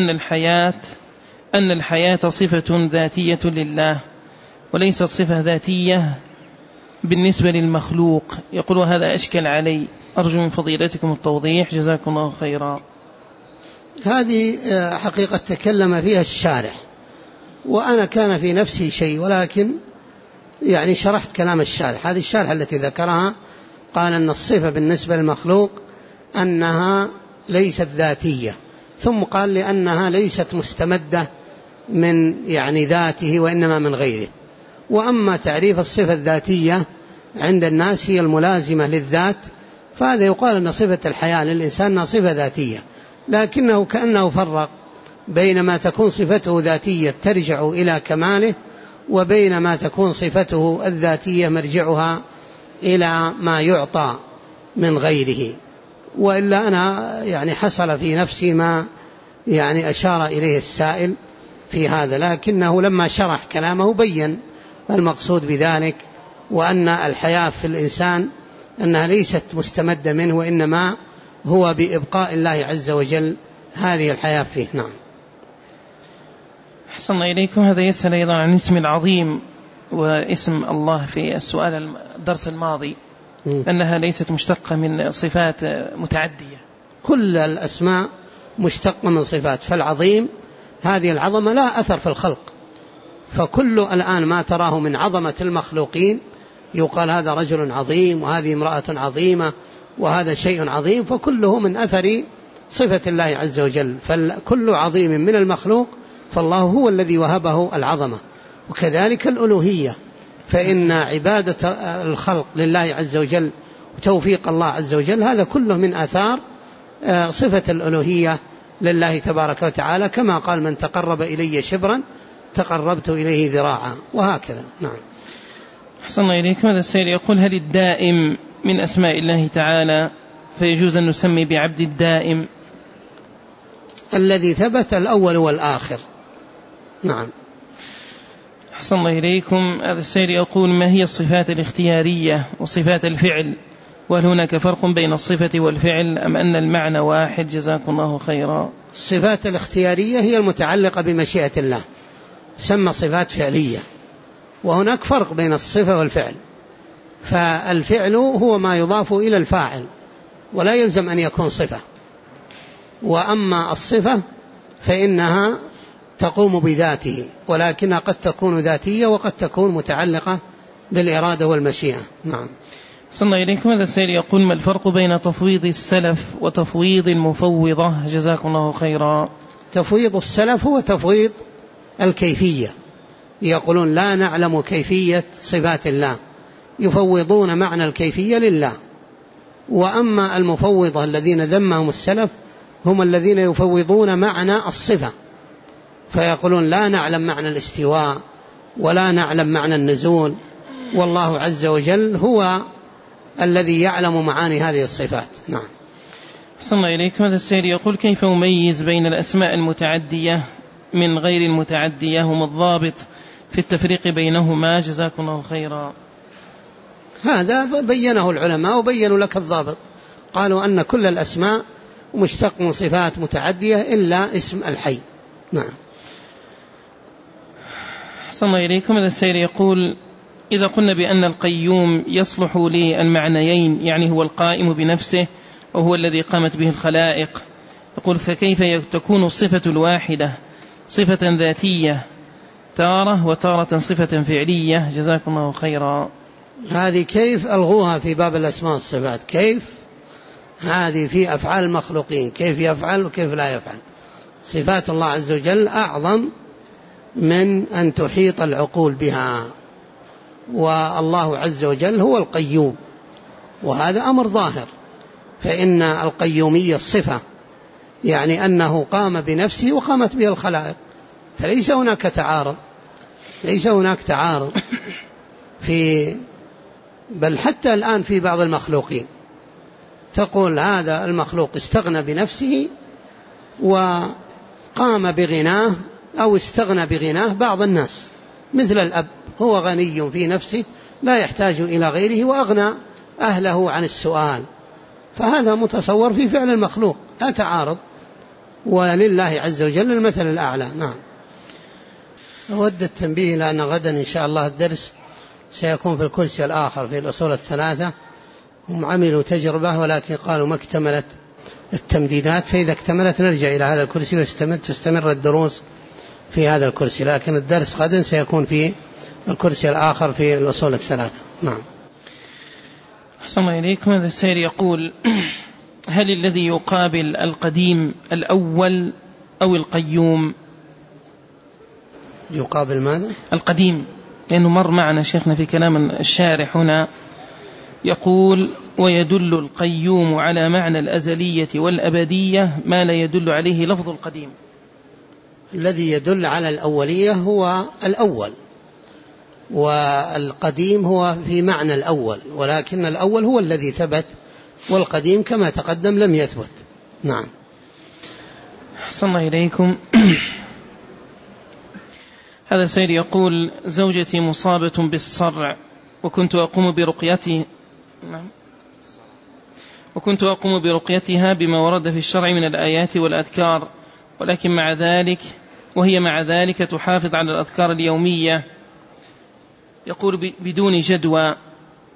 أن الحياة صفة ذاتية لله وليست صفة ذاتية بالنسبة للمخلوق. يقول: وهذا أشكل علي، أرجو من فضيلتكم التوضيح، جزاكم الله خيرا. هذه حقيقة تكلم فيها الشارح، وأنا كان في نفسي شيء، ولكن يعني شرحت كلام الشارح. هذه الشارح التي ذكرها قال أن الصفة بالنسبة للمخلوق أنها ليست ذاتية، ثم قال لأنها ليست مستمدة من يعني ذاته وإنما من غيره. وأما تعريف الصفة الذاتية عند الناس هي الملازمة للذات، فهذا يقال أن صفة الحياة للإنسان صفة ذاتية، لكنه كأنه فرق بين ما تكون صفته ذاتية ترجع إلى كماله، وبين ما تكون صفته الذاتية مرجعها إلى ما يعطى من غيره. وإلا أنا يعني حصل في نفسي ما يعني أشار إليه السائل في هذا، لكنه لما شرح كلامه بين المقصود بذلك، وأن الحياة في الإنسان أنها ليست مستمدة منه، وإنما هو بإبقاء الله عز وجل هذه الحياة فيه. نعم. أحسن الله إليكم. هذا يسأل أيضا عن اسم العظيم واسم الله في السؤال الدرس الماضي. أنها ليست مشتقة من صفات متعدية. كل الأسماء مشتقة من صفات، فالعظيم هذه العظمة لا أثر في الخلق، فكل الآن ما تراه من عظمة المخلوقين يقال هذا رجل عظيم وهذه امرأة عظيمة وهذا شيء عظيم، فكله من أثر صفة الله عز وجل، فكل عظيم من المخلوق فالله هو الذي وهبه العظمة. وكذلك الألوهية، فإن عبادة الخلق لله عز وجل وتوفيق الله عز وجل هذا كله من آثار صفة الألوهية لله تبارك وتعالى، كما قال من تقرب إلي شبرا تقربت إليه ذراعا، وهكذا. نعم. أحسن الله إليكم. هذا السائل يقول: هل الدائم من أسماء الله تعالى فيجوز أن نسمي بعبد الدائم؟ الذي ثبت الأول والآخر. نعم. أحسن الله إليكم. هذا السائل يقول: ما هي الصفات الاختيارية وصفات الفعل؟ وهل هناك فرق بين الصفة والفعل أم أن المعنى واحد؟ جزاكم الله خيرا. الصفات الاختيارية هي المتعلقة بمشيئة الله، تسمى صفات فعلية، وهناك فرق بين الصفة والفعل. فالفعل هو ما يضاف إلى الفاعل ولا يلزم أن يكون صفة، وأما الصفة فإنها تقوم بذاته، ولكنها قد تكون ذاتية وقد تكون متعلقة بالإرادة والمشيئة. نعم. صلى الله إليكم. هذا السائل يقول: ما الفرق بين تفويض السلف وتفويض المفوضة؟ جزاكم الله خيرا. تفويض السلف هو تفويض الكيفية، يقولون لا نعلم كيفية صفات الله، يفوضون معنى الكيفية لله. وأما المفوضة الذين ذمهم السلف هم الذين يفوضون معنى الصفة، فيقولون لا نعلم معنى الاستواء ولا نعلم معنى النزول، والله عز وجل هو الذي يعلم معاني هذه الصفات. نعم. صلى الله إليكم. هذا السائل يقول: كيف أميز بين الأسماء المتعدية من غير المتعدية؟ هم الضابط في التفريق بينهما؟ جزاكم الله خيرا. هذا بينه العلماء وبينوا لك الضابط، قالوا أن كل الأسماء مشتق من صفات متعدية إلا اسم الحي. نعم. صلى الله إليكم. هذا السائل يقول: إذا قلنا بأن القيوم يصلح للمعنيين، يعني هو القائم بنفسه وهو الذي قامت به الخلائق، يقول: فكيف تكون الصفة الواحدة صفة ذاتية تارة وتارة صفة فعلية؟ جزاكم الله خيرا. هذه كيف ألغوها في باب الأسماء والصفات؟ كيف هذه في أفعال المخلوقين، كيف يفعل وكيف لا يفعل. صفات الله عز وجل أعظم من أن تحيط العقول بها، والله عز وجل هو القيوم، وهذا أمر ظاهر، فإن القيومية الصفة، يعني أنه قام بنفسه وقامت به الخلائق، فليس هناك تعارض، ليس هناك تعارض بل حتى الآن في بعض المخلوقين تقول هذا المخلوق استغنى بنفسه وقام بغناه أو استغنى بغناه بعض الناس، مثل الأب هو غني في نفسه لا يحتاج إلى غيره وأغنى أهله عن السؤال، فهذا متصور في فعل المخلوق، لا تعارض، ولله عز وجل المثل الأعلى. نعم. أود التنبيه لأن غدا إن شاء الله الدرس سيكون في الكرسي الآخر في الأصول الثلاثة، هم عملوا تجربة ولكن قالوا ما اكتملت التمديدات، فإذا اكتملت نرجع إلى هذا الكرسي وتستمر الدروس في هذا الكرسي، لكن الدرس غدا سيكون في الكرسي الآخر في الأصول الثلاثة. نعم. أحسن الله إليكم. هذا السائل يقول: هل الذي يقابل القديم الأول أو القيوم؟ يقابل ماذا؟ القديم، لأنه مر معنا شيخنا في كلام الشارح هنا يقول: ويدل القيوم على معنى الأزلية والأبدية ما لا يدل عليه لفظ القديم. الذي يدل على الأولية هو الأول، والقديم هو في معنى الأول، ولكن الأول هو الذي ثبت، والقديم كما تقدم لم يثبت. نعم. أحسن الله إليكم. هذا سيد يقول: زوجتي مصابة بالصرع وكنت أقوم برقيتها بما ورد في الشرع من الآيات والأذكار، ولكن مع ذلك تحافظ على الأذكار اليومية، يقول بدون جدوى،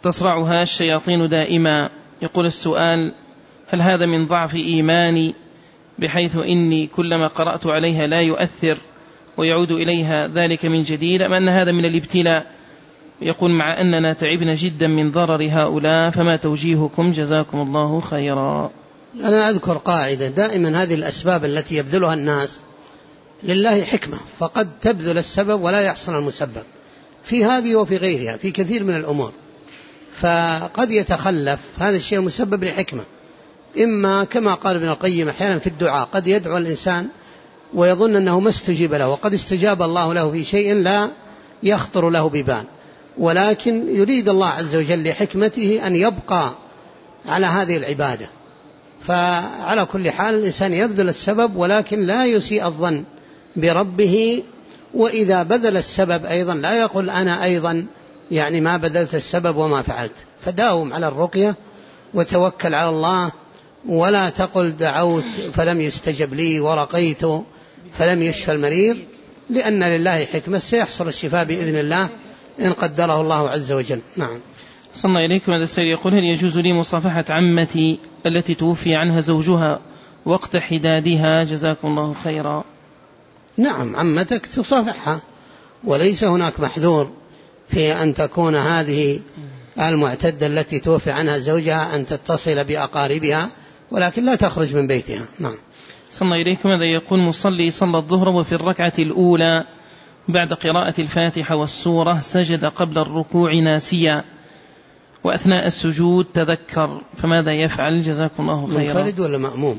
تصرعها الشياطين دائما. يقول السؤال: هل هذا من ضعف إيماني بحيث إني كلما قرأت عليها لا يؤثر ويعود إليها ذلك من جديد، أم أن هذا من الابتلاء؟ يقول: مع أننا تعبنا جدا من ضرر هؤلاء، فما توجيهكم جزاكم الله خيرا. أنا أذكر قاعدة دائما: هذه الأسباب التي يبذلها الناس لله حكمة، فقد تبذل السبب ولا يحصل المسبب، في هذه وفي غيرها، في كثير من الأمور. فقد يتخلف هذا الشيء مسبب لحكمة، إما كما قال ابن القيم أحيانا في الدعاء: قد يدعو الإنسان ويظن أنه ما استجيب له، وقد استجاب الله له في شيء لا يخطر له ببال، ولكن يريد الله عز وجل لحكمته أن يبقى على هذه العبادة. فعلى كل حال الإنسان يبذل السبب، ولكن لا يسيء الظن بربه. وإذا بذل السبب أيضا لا يقول أنا أيضا يعني ما بذلت السبب وما فعلت. فداوم على الرقية وتوكل على الله، ولا تقل دعوت فلم يستجب لي ورقيت فلم يشفى المريض، لأن لله حكمة سيحصل الشفاء بإذن الله إن قدره الله عز وجل. نعم. صلى إليكم. هذا السائل يقول: هل يجوز لي مصافحة عمتي التي توفي عنها زوجها وقت حدادها؟ جزاكم الله خيرا. نعم، عمتك تصافحها، وليس هناك محذور في أن تكون هذه المعتدة التي توفي عنها زوجها أن تتصل بأقاربها، ولكن لا تخرج من بيتها. نعم. صلى إليكم. هذا يقول: مصلي صلى الظهر وفي الركعة الأولى بعد قراءة الفاتحة والسورة سجد قبل الركوع ناسيا، وأثناء السجود تذكر، فماذا يفعل؟ جزاكم الله خيرا. منفرد ولا مأموم؟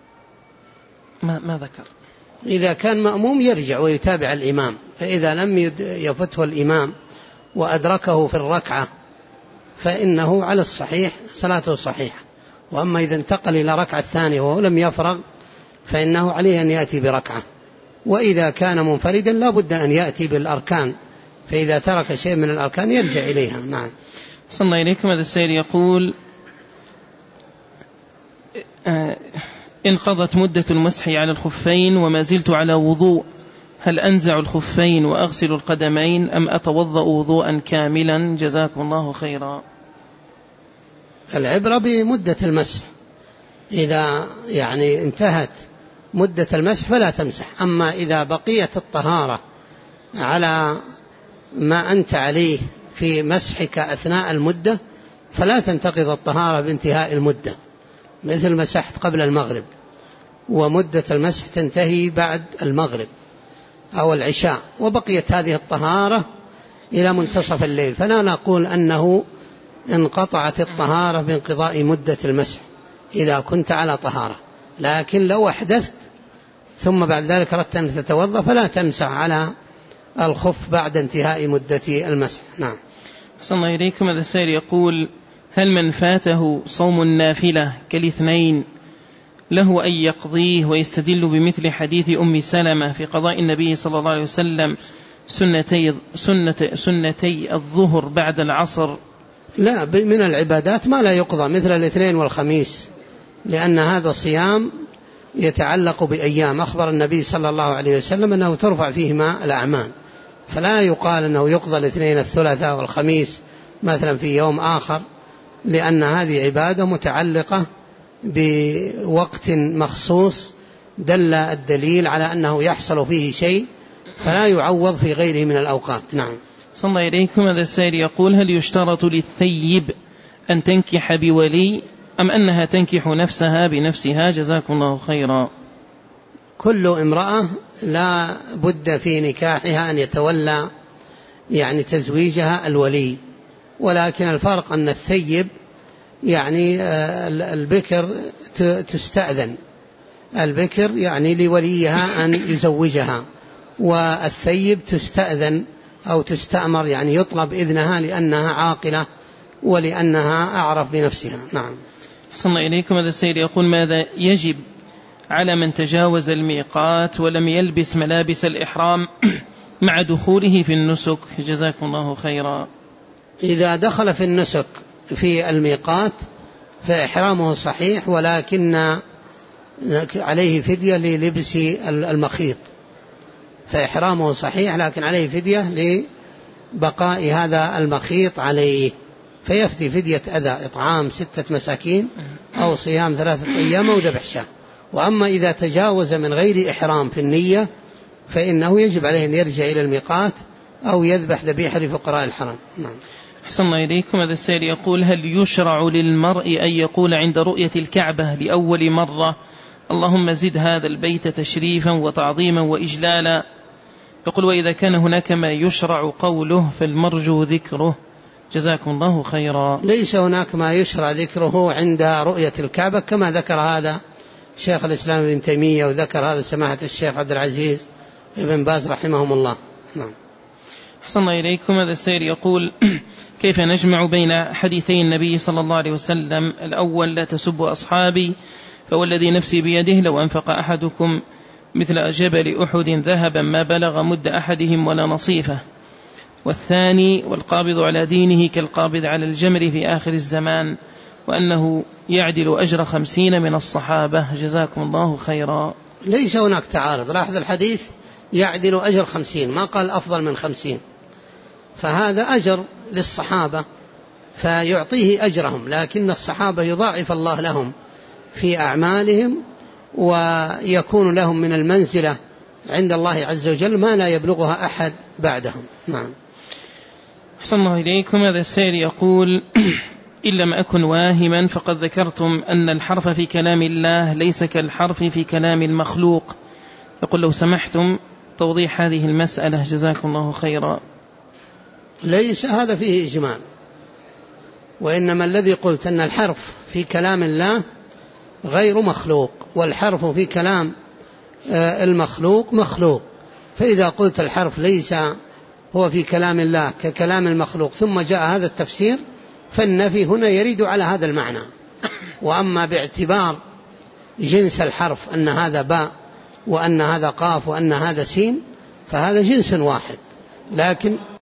ما ذكر. إذا كان مأموم يرجع ويتابع الإمام، فإذا لم يفته الإمام وأدركه في الركعة فإنه على الصحيح صلاته صحيحة. وأما إذا انتقل إلى ركعة ثانية وهو لم يفرغ فإنه عليه أن يأتي بركعة. وإذا كان منفردا لا بد أن يأتي بالأركان، فإذا ترك شيء من الأركان يرجع إليها. نعم. صلى إليكم. هذا السائل يقول: انقضت مدة المسح على الخفين وما زلت على وضوء، هل أنزع الخفين وأغسل القدمين أم أتوضأ وضوءا كاملا؟ جزاكم الله خيرا. العبرة بمدة المسح، إذا يعني انتهت مدة المسح فلا تمسح. أما إذا بقيت الطهارة على ما أنت عليه في مسحك أثناء المدة فلا تنتقض الطهارة بانتهاء المدة، مثل مسحت قبل المغرب ومدة المسح تنتهي بعد المغرب أو العشاء وبقيت هذه الطهارة إلى منتصف الليل، فلا نقول أنه انقطعت الطهارة بانقضاء مدة المسح إذا كنت على طهارة. لكن لو أحدثت ثم بعد ذلك أردت أن تتوضأ فلا تمسح على الخف بعد انتهاء مدة المسح. نعم. صلى الله إليكم. هذا السائل يقول: هل من فاته صوم النافلة كالاثنين له أن يقضيه ويستدل بمثل حديث أم سلمة في قضاء النبي صلى الله عليه وسلم سنتي الظهر بعد العصر؟ لا، من العبادات ما لا يقضى مثل الاثنين والخميس، لأن هذا صيام يتعلق بأيام أخبر النبي صلى الله عليه وسلم أنه ترفع فيهما الأعمال، فلا يقال أنه يقضى الاثنين الثلاثاء والخميس مثلا في يوم آخر، لأن هذه عبادة متعلقة بوقت مخصوص دل الدليل على أنه يحصل فيه شيء فلا يعوض في غيره من الأوقات. نعم. صلى الله إليكم. هذا السائل يقول: هل يشترط للثيب أن تنكح بولي أم أنها تنكح نفسها بنفسها؟ جزاكم الله خيرا. كل امرأة لا بد في نكاحها أن يتولى يعني تزويجها الولي، ولكن الفرق أن الثيب يعني البكر تستأذن، البكر يعني لوليها أن يزوجها، والثيب تستأذن أو تستأمر يعني يطلب إذنها لأنها عاقلة ولأنها أعرف بنفسها. نعم. صلى الله إليكم. هذا السيد يقول: ماذا يجب على من تجاوز الميقات ولم يلبس ملابس الإحرام مع دخوله في النسك؟ جزاكم الله خيرا. إذا دخل في النسك في الميقات فإحرامه صحيح، ولكن عليه فدية للبس المخيط، فإحرامه صحيح لكن عليه فدية لبقاء هذا المخيط عليه، فيفدي فدية أذى، إطعام 6 مساكين أو صيام 3 أيام أو ذبح شاة. وأما إذا تجاوز من غير إحرام في النية فإنه يجب عليه أن يرجع إلى الميقات أو يذبح ذبيحة لفقراء الحرم. نعم. أحسن الله إليكم. هذا السائل يقول: هل يشرع للمرء أن يقول عند رؤية الكعبة لأول مرة اللهم زد هذا البيت تشريفا وتعظيما وإجلالا؟ يقول: وإذا كان هناك ما يشرع قوله فالمرجو ذكره، جزاكم الله خيرا. ليس هناك ما يشرع ذكره عند رؤية الكعبة كما ذكر هذا شيخ الإسلام ابن تيمية وذكر هذا سماحة الشيخ عبد العزيز ابن باز رحمهم الله. نعم. أحسن الله إليكم. هذا السائل يقول: كيف نجمع بين حديثي النبي صلى الله عليه وسلم؟ الأول: لا تسبوا أصحابي فوالذي نفسي بيده لو أنفق أحدكم مثل جبل أحد ذهبا ما بلغ مد أحدهم ولا نصيفه. والثاني: والقابض على دينه كالقابض على الجمر في آخر الزمان، وأنه يعدل أجر 50 من الصحابة، جزاكم الله خيرا. ليس هناك تعارض. لاحظ الحديث يعدل أجر 50، ما قال أفضل من 50، فهذا أجر للصحابة فيعطيه أجرهم، لكن الصحابة يضاعف الله لهم في أعمالهم ويكون لهم من المنزلة عند الله عز وجل ما لا يبلغها أحد بعدهم. نعم. أحسن الله إليكم. هذا السائل يقول: إن لم أكن واهما فقد ذكرتم أن الحرف في كلام الله ليس كالحرف في كلام المخلوق، يقول لو سمحتم توضيح هذه المسألة، جزاكم الله خيرا. ليس هذا فيه إجمال، وإنما الذي قلت أن الحرف في كلام الله غير مخلوق، والحرف في كلام المخلوق مخلوق. فإذا قلت الحرف ليس هو في كلام الله ككلام المخلوق ثم جاء هذا التفسير فالنفي هنا يريد على هذا المعنى. وأما باعتبار جنس الحرف أن هذا باء وأن هذا قاف وأن هذا سين فهذا جنس واحد، لكن